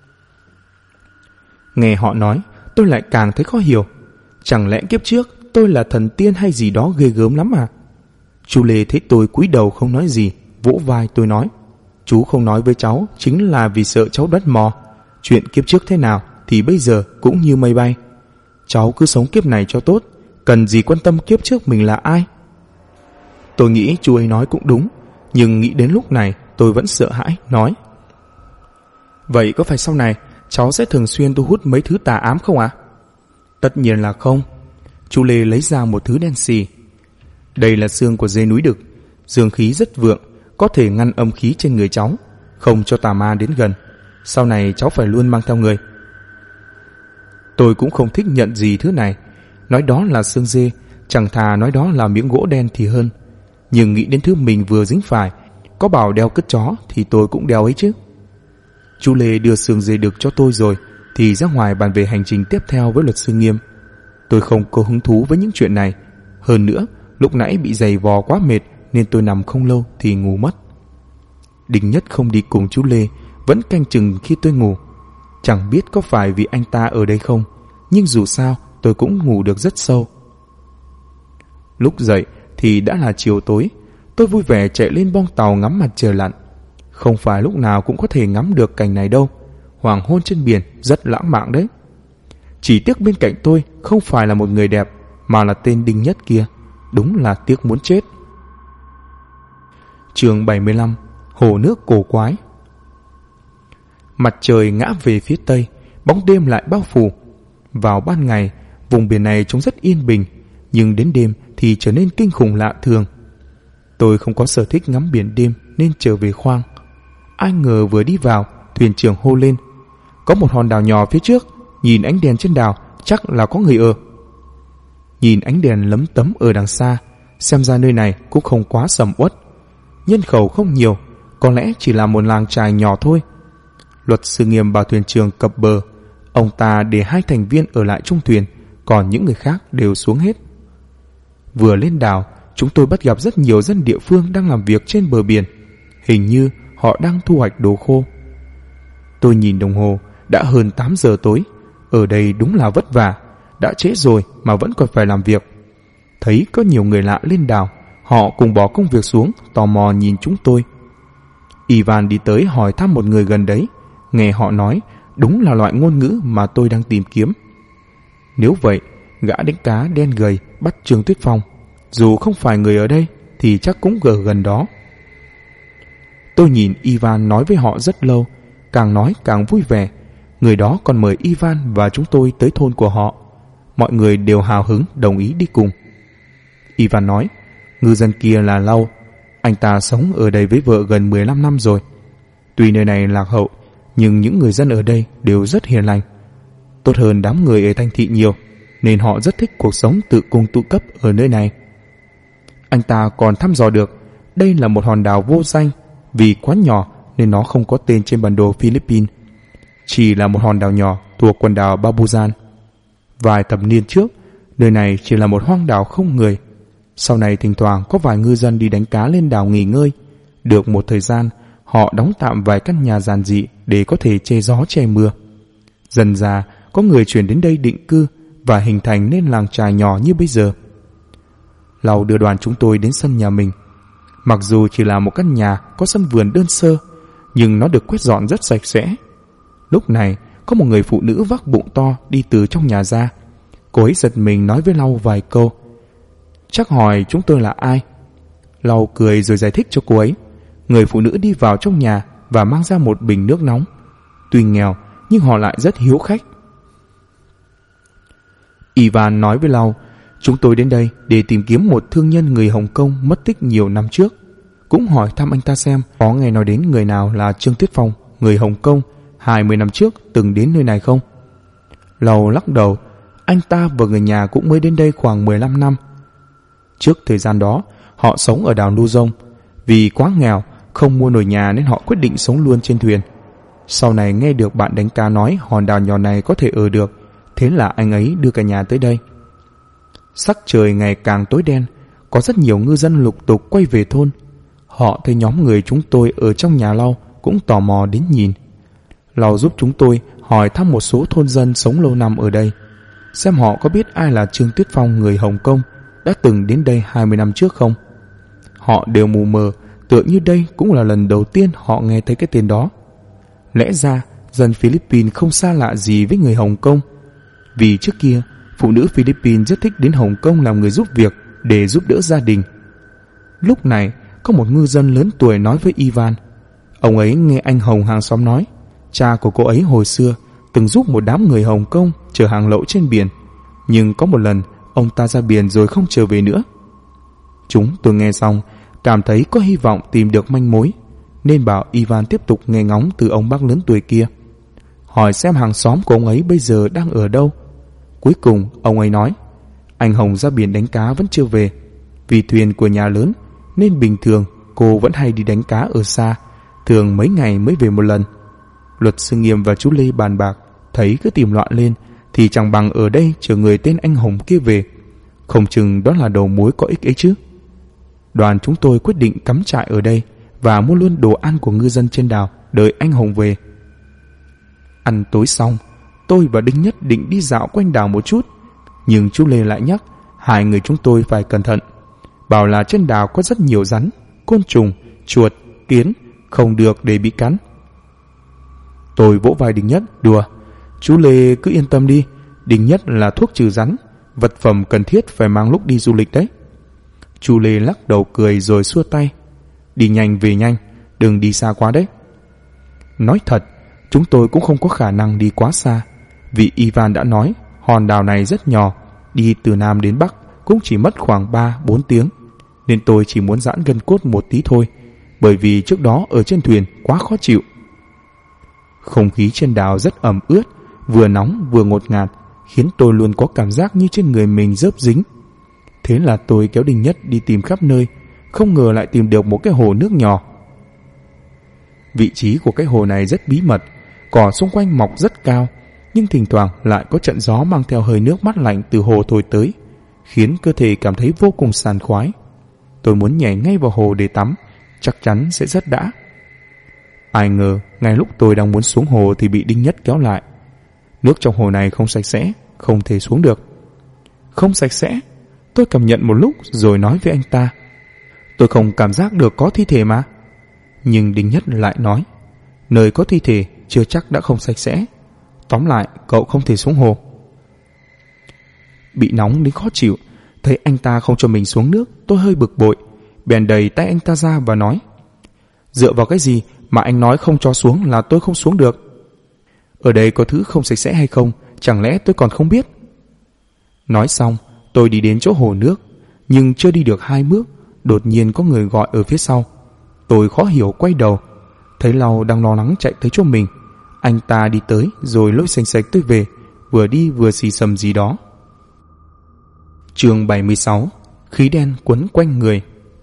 Nghe họ nói, tôi lại càng thấy khó hiểu. Chẳng lẽ kiếp trước tôi là thần tiên hay gì đó ghê gớm lắm à? Chú Lê thấy tôi cúi đầu không nói gì, vỗ vai tôi nói, chú không nói với cháu chính là vì sợ cháu đoán mò. Chuyện kiếp trước thế nào thì bây giờ cũng như mây bay. Cháu cứ sống kiếp này cho tốt, cần gì quan tâm kiếp trước mình là ai. Tôi nghĩ chú ấy nói cũng đúng, nhưng nghĩ đến lúc này tôi vẫn sợ hãi, nói, vậy có phải sau này cháu sẽ thường xuyên thu hút mấy thứ tà ám không ạ? Tất nhiên là không. Chú Lê lấy ra một thứ đen xì. Đây là xương của dê núi đực, dương khí rất vượng, có thể ngăn âm khí trên người cháu, không cho tà ma đến gần. Sau này cháu phải luôn mang theo người. Tôi cũng không thích nhận gì thứ này. Nói đó là xương dê, chẳng thà nói đó là miếng gỗ đen thì hơn. Nhưng nghĩ đến thứ mình vừa dính phải, có bảo đeo cứt chó thì tôi cũng đeo ấy chứ. Chú Lê đưa xương dê đực cho tôi rồi thì ra ngoài bàn về hành trình tiếp theo với luật sư Nghiêm. Tôi không có hứng thú với những chuyện này. Hơn nữa, lúc nãy bị giày vò quá mệt nên tôi nằm không lâu thì ngủ mất. Đinh Nhất không đi cùng chú Lê, vẫn canh chừng khi tôi ngủ. Chẳng biết có phải vì anh ta ở đây không, nhưng dù sao tôi cũng ngủ được rất sâu. Lúc dậy thì đã là chiều tối. Tôi vui vẻ chạy lên bong tàu ngắm mặt trời lặn. Không phải lúc nào cũng có thể ngắm được cảnh này đâu. Hoàng hôn trên biển rất lãng mạn đấy. Chỉ tiếc bên cạnh tôi không phải là một người đẹp, mà là tên Đinh Nhất kia. Đúng là tiếc muốn chết. Chương 75. Hồ nước cổ quái. Mặt trời ngã về phía tây, bóng đêm lại bao phủ. Vào ban ngày, vùng biển này trông rất yên bình, nhưng đến đêm thì trở nên kinh khủng lạ thường. Tôi không có sở thích ngắm biển đêm nên trở về khoang. Ai ngờ vừa đi vào, thuyền trưởng hô lên, có một hòn đảo nhỏ phía trước, nhìn ánh đèn trên đảo chắc là có người ở. Nhìn ánh đèn lấm tấm ở đằng xa, xem ra nơi này cũng không quá sầm uất. Nhân khẩu không nhiều, có lẽ chỉ là một làng chài nhỏ thôi. Luật sư Nghiêm bảo thuyền trưởng cập bờ. Ông ta để 2 thành viên ở lại chung thuyền, còn những người khác đều xuống hết. Vừa lên đảo, chúng tôi bắt gặp rất nhiều dân địa phương đang làm việc trên bờ biển. Hình như họ đang thu hoạch đồ khô. Tôi nhìn đồng hồ, đã hơn 8 giờ tối. Ở đây đúng là vất vả, đã trễ rồi mà vẫn còn phải làm việc. Thấy có nhiều người lạ lên đảo, họ cùng bỏ công việc xuống, tò mò nhìn chúng tôi. Ivan đi tới hỏi thăm một người gần đấy. Nghe họ nói, đúng là loại ngôn ngữ mà tôi đang tìm kiếm. Nếu vậy, gã đánh cá đen gầy bắt Trương Tuyết Phong, dù không phải người ở đây thì chắc cũng ở gần đó. Tôi nhìn Ivan nói với họ rất lâu, càng nói càng vui vẻ. Người đó còn mời Ivan và chúng tôi tới thôn của họ. Mọi người đều hào hứng đồng ý đi cùng. Ivan nói, ngư dân kia là Lau. Anh ta sống ở đây với vợ gần 15 năm rồi. Tuy nơi này lạc hậu, nhưng những người dân ở đây đều rất hiền lành. Tốt hơn đám người ở thành thị nhiều, nên họ rất thích cuộc sống tự cung tự cấp ở nơi này. Anh ta còn thăm dò được đây là một hòn đảo vô danh, vì quá nhỏ nên nó không có tên trên bản đồ Philippines. Chỉ là một hòn đảo nhỏ thuộc quần đảo Babuzan. Vài thập niên trước, nơi này chỉ là một hoang đảo không người. Sau này thỉnh thoảng có vài ngư dân đi đánh cá lên đảo nghỉ ngơi. Được một thời gian, họ đóng tạm vài căn nhà giản dị để có thể che gió che mưa. Dần ra, có người chuyển đến đây định cư và hình thành nên làng chài nhỏ như bây giờ. Lau đưa đoàn chúng tôi đến sân nhà mình. Mặc dù chỉ là một căn nhà có sân vườn đơn sơ, nhưng nó được quét dọn rất sạch sẽ. Lúc này, có một người phụ nữ vác bụng to đi từ trong nhà ra. Cô ấy giật mình nói với Lau vài câu. Chắc hỏi chúng tôi là ai. Lau cười rồi giải thích cho cô ấy. Người phụ nữ đi vào trong nhà và mang ra một bình nước nóng. Tuy nghèo, nhưng họ lại rất hiếu khách. Ivan nói với Lau, Chúng tôi đến đây để tìm kiếm một thương nhân người Hồng Kông mất tích nhiều năm trước. Cũng hỏi thăm anh ta xem có nghe nói đến người nào là Trương Tuyết Phong, người Hồng Kông 20 năm trước từng đến nơi này không? Lầu lắc đầu. Anh ta và người nhà cũng mới đến đây khoảng 15 năm. Trước thời gian đó, họ sống ở đảo Luzon. Vì quá nghèo, không mua nổi nhà nên họ quyết định sống luôn trên thuyền. Sau này nghe được bạn đánh cá nói hòn đảo nhỏ này có thể ở được, thế là anh ấy đưa cả nhà tới đây. Sắc trời ngày càng tối đen, có rất nhiều ngư dân lục tục quay về thôn. Họ thấy nhóm người chúng tôi ở trong nhà lau cũng tò mò đến nhìn. Lau giúp chúng tôi hỏi thăm một số thôn dân sống lâu năm ở đây, xem họ có biết ai là Trương Tuyết Phong người Hồng Kông đã từng đến đây 20 năm trước không. Họ đều mù mờ, tựa như đây cũng là lần đầu tiên họ nghe thấy cái tên đó. Lẽ ra dân Philippines không xa lạ gì với người Hồng Kông, vì trước kia phụ nữ Philippines rất thích đến Hồng Kông làm người giúp việc để giúp đỡ gia đình. Lúc này có một ngư dân lớn tuổi nói với Ivan. Ông ấy nghe anh Hồng hàng xóm nói cha của cô ấy hồi xưa từng giúp một đám người Hồng Kông chở hàng lậu trên biển, nhưng có một lần ông ta ra biển rồi không trở về nữa. Chúng tôi nghe xong cảm thấy có hy vọng tìm được manh mối, nên bảo Ivan tiếp tục nghe ngóng từ ông bác lớn tuổi kia, hỏi xem hàng xóm của ông ấy bây giờ đang ở đâu. Cuối cùng ông ấy nói anh Hồng ra biển đánh cá vẫn chưa về. Vì thuyền của nhà lớn nên bình thường cô vẫn hay đi đánh cá ở xa, thường mấy ngày mới về một lần. Luật sư Nghiêm và chú Lê bàn bạc, thấy cứ tìm loạn lên thì chẳng bằng ở đây chờ người tên anh Hồng kia về. Không chừng đó là đầu mối có ích ấy chứ. Đoàn chúng tôi quyết định cắm trại ở đây và mua luôn đồ ăn của ngư dân trên đảo, đợi anh Hồng về. Ăn tối xong, tôi và Đinh Nhất định đi dạo quanh đảo một chút, nhưng chú Lê lại nhắc hai người chúng tôi phải cẩn thận, bảo là trên đảo có rất nhiều rắn, côn trùng, chuột, kiến, không được để bị cắn. Tôi vỗ vai Đinh Nhất đùa, chú Lê cứ yên tâm đi, Đinh Nhất là thuốc trừ rắn, vật phẩm cần thiết phải mang lúc đi du lịch đấy. Chú Lê lắc đầu cười rồi xua tay, đi nhanh về nhanh, đừng đi xa quá đấy. Nói thật, chúng tôi cũng không có khả năng đi quá xa, vì Ivan đã nói hòn đảo này rất nhỏ, đi từ Nam đến Bắc cũng chỉ mất khoảng 3-4 tiếng, nên tôi chỉ muốn giãn gân cốt một tí thôi, bởi vì trước đó ở trên thuyền quá khó chịu. Không khí trên đảo rất ẩm ướt, vừa nóng vừa ngột ngạt, khiến tôi luôn có cảm giác như trên người mình rớp dính. Thế là tôi kéo Đinh Nhất đi tìm khắp nơi, không ngờ lại tìm được một cái hồ nước nhỏ. Vị trí của cái hồ này rất bí mật, cỏ xung quanh mọc rất cao, nhưng thỉnh thoảng lại có trận gió mang theo hơi nước mát lạnh từ hồ thổi tới, khiến cơ thể cảm thấy vô cùng sảng khoái. Tôi muốn nhảy ngay vào hồ để tắm, chắc chắn sẽ rất đã. Ai ngờ ngay lúc tôi đang muốn xuống hồ thì bị Đinh Nhất kéo lại. Nước trong hồ này không sạch sẽ, không thể xuống được. Không sạch sẽ? Tôi cảm nhận một lúc rồi nói với anh ta, tôi không cảm giác được có thi thể mà. Nhưng Đinh Nhất lại nói, nơi có thi thể chưa chắc đã không sạch sẽ. Tóm lại cậu không thể xuống hồ. Bị nóng đến khó chịu, thấy anh ta không cho mình xuống nước, tôi hơi bực bội, bèn đẩy tay anh ta ra và nói, dựa vào cái gì mà anh nói không cho xuống là tôi không xuống được? Ở đây có thứ không sạch sẽ hay không, chẳng lẽ tôi còn không biết? Nói xong, tôi đi đến chỗ hồ nước, nhưng chưa đi được 2 bước, đột nhiên có người gọi ở phía sau. Tôi khó hiểu quay đầu, thấy Lau đang lo lắng chạy tới chỗ mình. Anh ta đi tới rồi lôi xanh xạch tôi về, vừa đi vừa xì xầm gì đó. Chương 76. Khí đen quấn quanh người.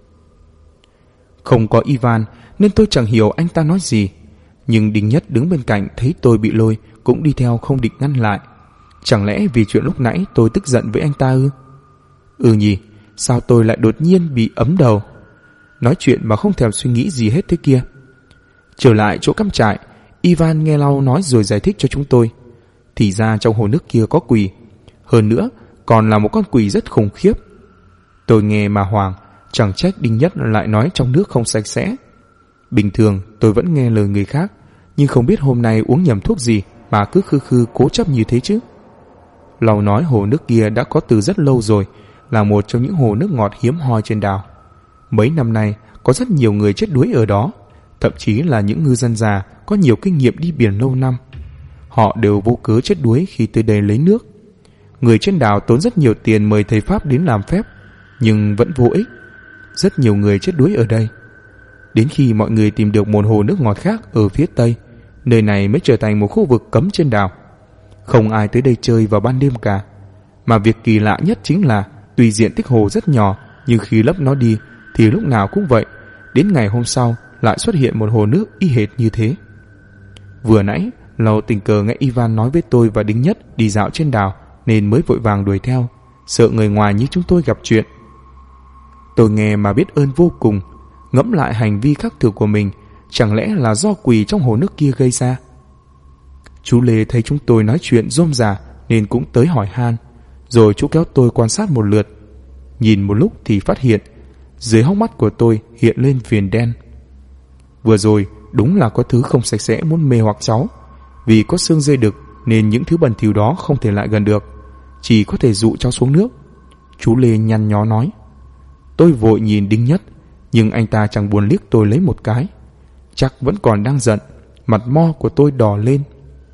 Không có Ivan nên tôi chẳng hiểu anh ta nói gì, nhưng Đinh Nhất đứng bên cạnh thấy tôi bị lôi cũng đi theo không định ngăn lại. Chẳng lẽ vì chuyện lúc nãy tôi tức giận với anh ta ư? Nhỉ, sao tôi lại đột nhiên bị ấm đầu? Nói chuyện mà không thèm suy nghĩ gì hết thế kia. Trở lại chỗ cắm trại, Ivan nghe Lau nói rồi giải thích cho chúng tôi. Thì ra trong hồ nước kia có quỷ, hơn nữa còn là một con quỷ rất khủng khiếp. Tôi nghe mà hoảng, chẳng trách Đinh Nhất lại nói trong nước không sạch sẽ. Bình thường tôi vẫn nghe lời người khác, nhưng không biết hôm nay uống nhầm thuốc gì mà cứ khư khư cố chấp như thế chứ. Lau nói hồ nước kia đã có từ rất lâu rồi, là một trong những hồ nước ngọt hiếm hoi trên đảo. Mấy năm nay có rất nhiều người chết đuối ở đó, thậm chí là những ngư dân già có nhiều kinh nghiệm đi biển lâu năm. Họ đều vô cớ chết đuối khi tới đây lấy nước. người trên đảo tốn rất nhiều tiền mời thầy Pháp đến làm phép, nhưng vẫn vô ích. Rất nhiều người chết đuối ở đây. Đến khi mọi người tìm được một hồ nước ngọt khác ở phía tây, nơi này mới trở thành một khu vực cấm trên đảo. Không ai tới đây chơi vào ban đêm cả. Mà việc kỳ lạ nhất chính là tuy diện tích hồ rất nhỏ, nhưng khi lấp nó đi thì lúc nào cũng vậy. Đến ngày hôm sau lại xuất hiện một hồ nước y hệt như thế. Vừa nãy Lầu tình cờ nghe Ivan nói với tôi và Đinh Nhất đi dạo trên đảo, nên mới vội vàng đuổi theo, sợ người ngoài như chúng tôi gặp chuyện. Tôi nghe mà biết ơn vô cùng. Ngẫm lại hành vi khắc thường của mình, chẳng lẽ là do quỷ trong hồ nước kia gây ra? Chú Lê thấy chúng tôi nói chuyện rôm rả nên cũng tới hỏi han, rồi chú kéo tôi quan sát một lượt. Nhìn một lúc thì phát hiện dưới hốc mắt của tôi hiện lên viền đen. Vừa rồi đúng là có thứ không sạch sẽ muốn mê hoặc cháu. Vì có xương dây đực nên những thứ bẩn thỉu đó không thể lại gần được, chỉ có thể dụ cháu xuống nước. Chú Lê nhăn nhó nói. Tôi vội nhìn Đinh Nhất, nhưng anh ta chẳng buồn liếc tôi lấy một cái. Chắc vẫn còn đang giận. Mặt mo của tôi đỏ lên.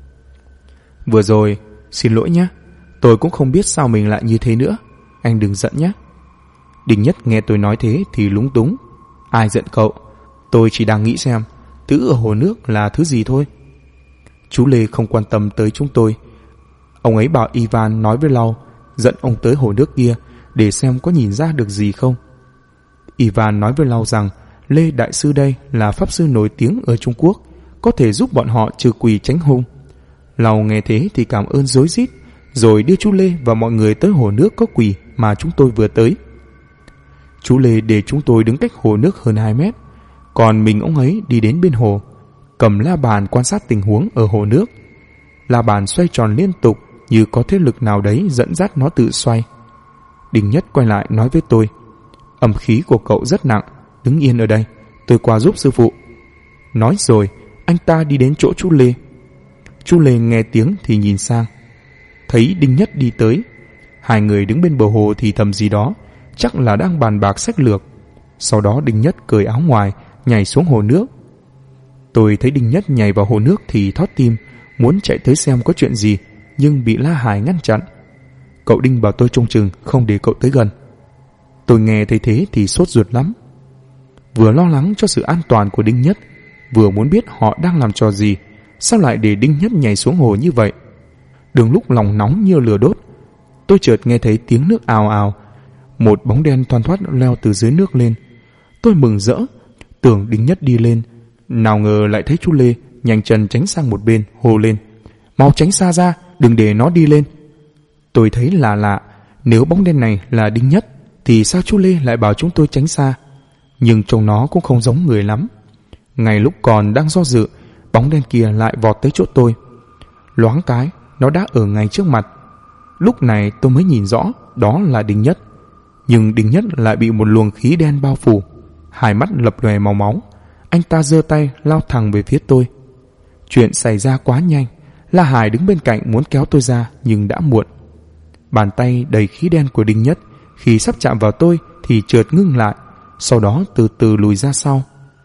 Vừa rồi, xin lỗi nhé. Tôi cũng không biết sao mình lại như thế nữa. Anh đừng giận nhé. Đinh Nhất nghe tôi nói thế thì lúng túng. Ai giận cậu? Tôi chỉ đang nghĩ xem thứ ở hồ nước là thứ gì thôi. Chú Lê không quan tâm tới chúng tôi. Ông ấy bảo Ivan nói với Lau dẫn ông tới hồ nước kia để xem có nhìn ra được gì không. Ivan nói với Lau rằng Lê Đại Sư đây là pháp sư nổi tiếng ở Trung Quốc, có thể giúp bọn họ trừ quỷ tránh hung. Lau nghe thế thì cảm ơn rối rít, rồi đưa chú Lê và mọi người tới hồ nước có quỷ mà chúng tôi vừa tới. Chú Lê để chúng tôi đứng cách hồ nước hơn 2 mét, còn mình ông ấy đi đến bên hồ, cầm la bàn quan sát tình huống ở hồ nước. La bàn xoay tròn liên tục như có thế lực nào đấy dẫn dắt nó tự xoay. Đinh Nhất quay lại nói với tôi, âm khí của cậu rất nặng, đứng yên ở đây, tôi qua giúp sư phụ. Nói rồi anh ta đi đến chỗ chú Lê. Chú Lê nghe tiếng thì nhìn sang, thấy Đinh Nhất đi tới. Hai người đứng bên bờ hồ thì thầm gì đó, chắc là đang bàn bạc sách lược. Sau đó Đinh Nhất cởi áo ngoài nhảy xuống hồ nước. Tôi thấy Đinh Nhất nhảy vào hồ nước thì thót tim, muốn chạy tới xem có chuyện gì, nhưng bị La Hải ngăn chặn. Cậu Đinh bảo tôi trông chừng, không để cậu tới gần. Tôi nghe thấy thế thì sốt ruột lắm. Vừa lo lắng cho sự an toàn của Đinh Nhất, vừa muốn biết họ đang làm trò gì. Sao lại để Đinh Nhất nhảy xuống hồ như vậy? Đường lúc lòng nóng như lửa đốt. Tôi chợt nghe thấy tiếng nước ào ào. Một bóng đen thoăn thoắt leo từ dưới nước lên. Tôi mừng rỡ, tưởng Đinh Nhất đi lên. Nào ngờ lại thấy chú Lê nhanh chân tránh sang một bên, hô lên, mau tránh xa ra, đừng để nó đi lên. Tôi thấy lạ lạ, nếu bóng đen này là Đinh Nhất thì sao chú Lê lại bảo chúng tôi tránh xa? Nhưng trông nó cũng không giống người lắm. Ngay lúc còn đang do dự, bóng đen kia lại vọt tới chỗ tôi. Loáng cái, nó đã ở ngay trước mặt. Lúc này tôi mới nhìn rõ đó là Đinh Nhất. Nhưng Đinh Nhất lại bị một luồng khí đen bao phủ, hai mắt lập lòe màu máu. Anh ta giơ tay lao thẳng về phía tôi. Chuyện xảy ra quá nhanh. La Hải đứng bên cạnh muốn kéo tôi ra, nhưng đã muộn. Bàn tay đầy khí đen của Đinh Nhất khi sắp chạm vào tôi thì chợt ngưng lại, sau đó từ từ lùi ra sau.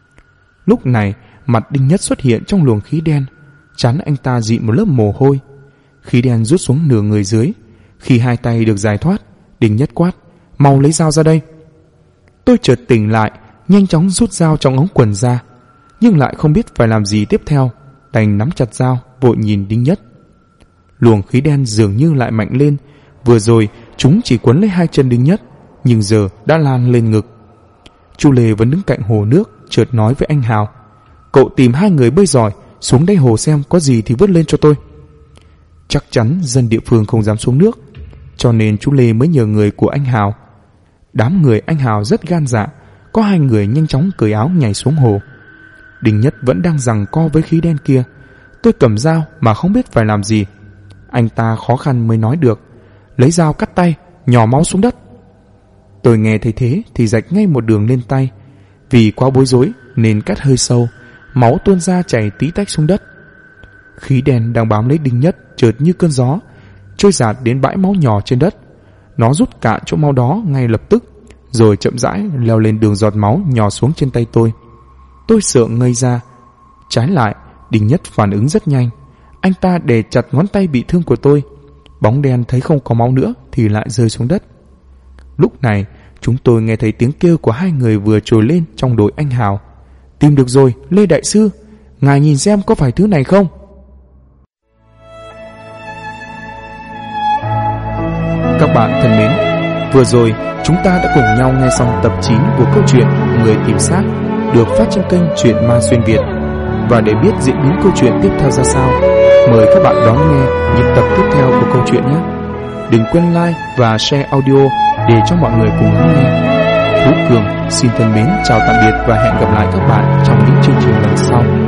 Lúc này mặt Đinh Nhất xuất hiện trong luồng khí đen, trán anh ta dịn một lớp mồ hôi. Khí đen rút xuống nửa người dưới. Khi hai tay được giải thoát, Đinh Nhất quát, mau lấy dao ra đây. Tôi chợt tỉnh lại, nhanh chóng rút dao trong ống quần ra, nhưng lại không biết phải làm gì tiếp theo, đành nắm chặt dao vội nhìn Đinh Nhất. Luồng khí đen dường như lại mạnh lên. Vừa rồi chúng chỉ quấn lấy hai chân Đinh Nhất, nhưng giờ đã lan lên ngực. Chu Lê vẫn đứng cạnh hồ nước, chợt nói với anh Hào, cậu tìm hai người bơi giỏi xuống đây hồ xem có gì thì vớt lên cho tôi. Chắc chắn dân địa phương không dám xuống nước, cho nên chú Lê mới nhờ người của anh Hào. Đám người anh Hào rất gan dạ, có hai người nhanh chóng cởi áo nhảy xuống hồ. Đinh Nhất vẫn đang giằng co với khí đen kia. Tôi cầm dao mà không biết phải làm gì. Anh ta khó khăn mới nói được, lấy dao cắt tay, nhỏ máu xuống đất. Tôi nghe thấy thế thì rạch ngay một đường lên tay. Vì quá bối rối nên cắt hơi sâu, máu tuôn ra chảy tí tách xuống đất. Khí đen đang bám lấy Đinh Nhất chợt như cơn gió trôi dạt đến bãi máu nhỏ trên đất. Nó rút cạn chỗ máu đó ngay lập tức, rồi chậm rãi leo lên đường giọt máu nhỏ xuống trên tay tôi. Tôi sợ ngây ra. Trái lại, Đinh Nhất phản ứng rất nhanh. Anh ta đè chặt ngón tay bị thương của tôi. Bóng đen thấy không có máu nữa thì lại rơi xuống đất. Lúc này chúng tôi nghe thấy tiếng kêu của hai người vừa trồi lên trong đội anh Hào. Tìm được rồi, Lê Đại Sư, ngài nhìn xem có phải thứ này không? Các bạn thân mến, vừa rồi chúng ta đã cùng nhau nghe xong tập 9 của câu chuyện Người tìm xác được phát trên kênh Truyện Ma Xuyên Việt. Và để biết diễn biến câu chuyện tiếp theo ra sao, mời các bạn đón nghe những tập tiếp theo của câu chuyện nhé. Đừng quên like và share audio để cho mọi người cùng lắng nghe. Vũ Cường xin thân mến chào tạm biệt và hẹn gặp lại các bạn trong những chương trình lần sau.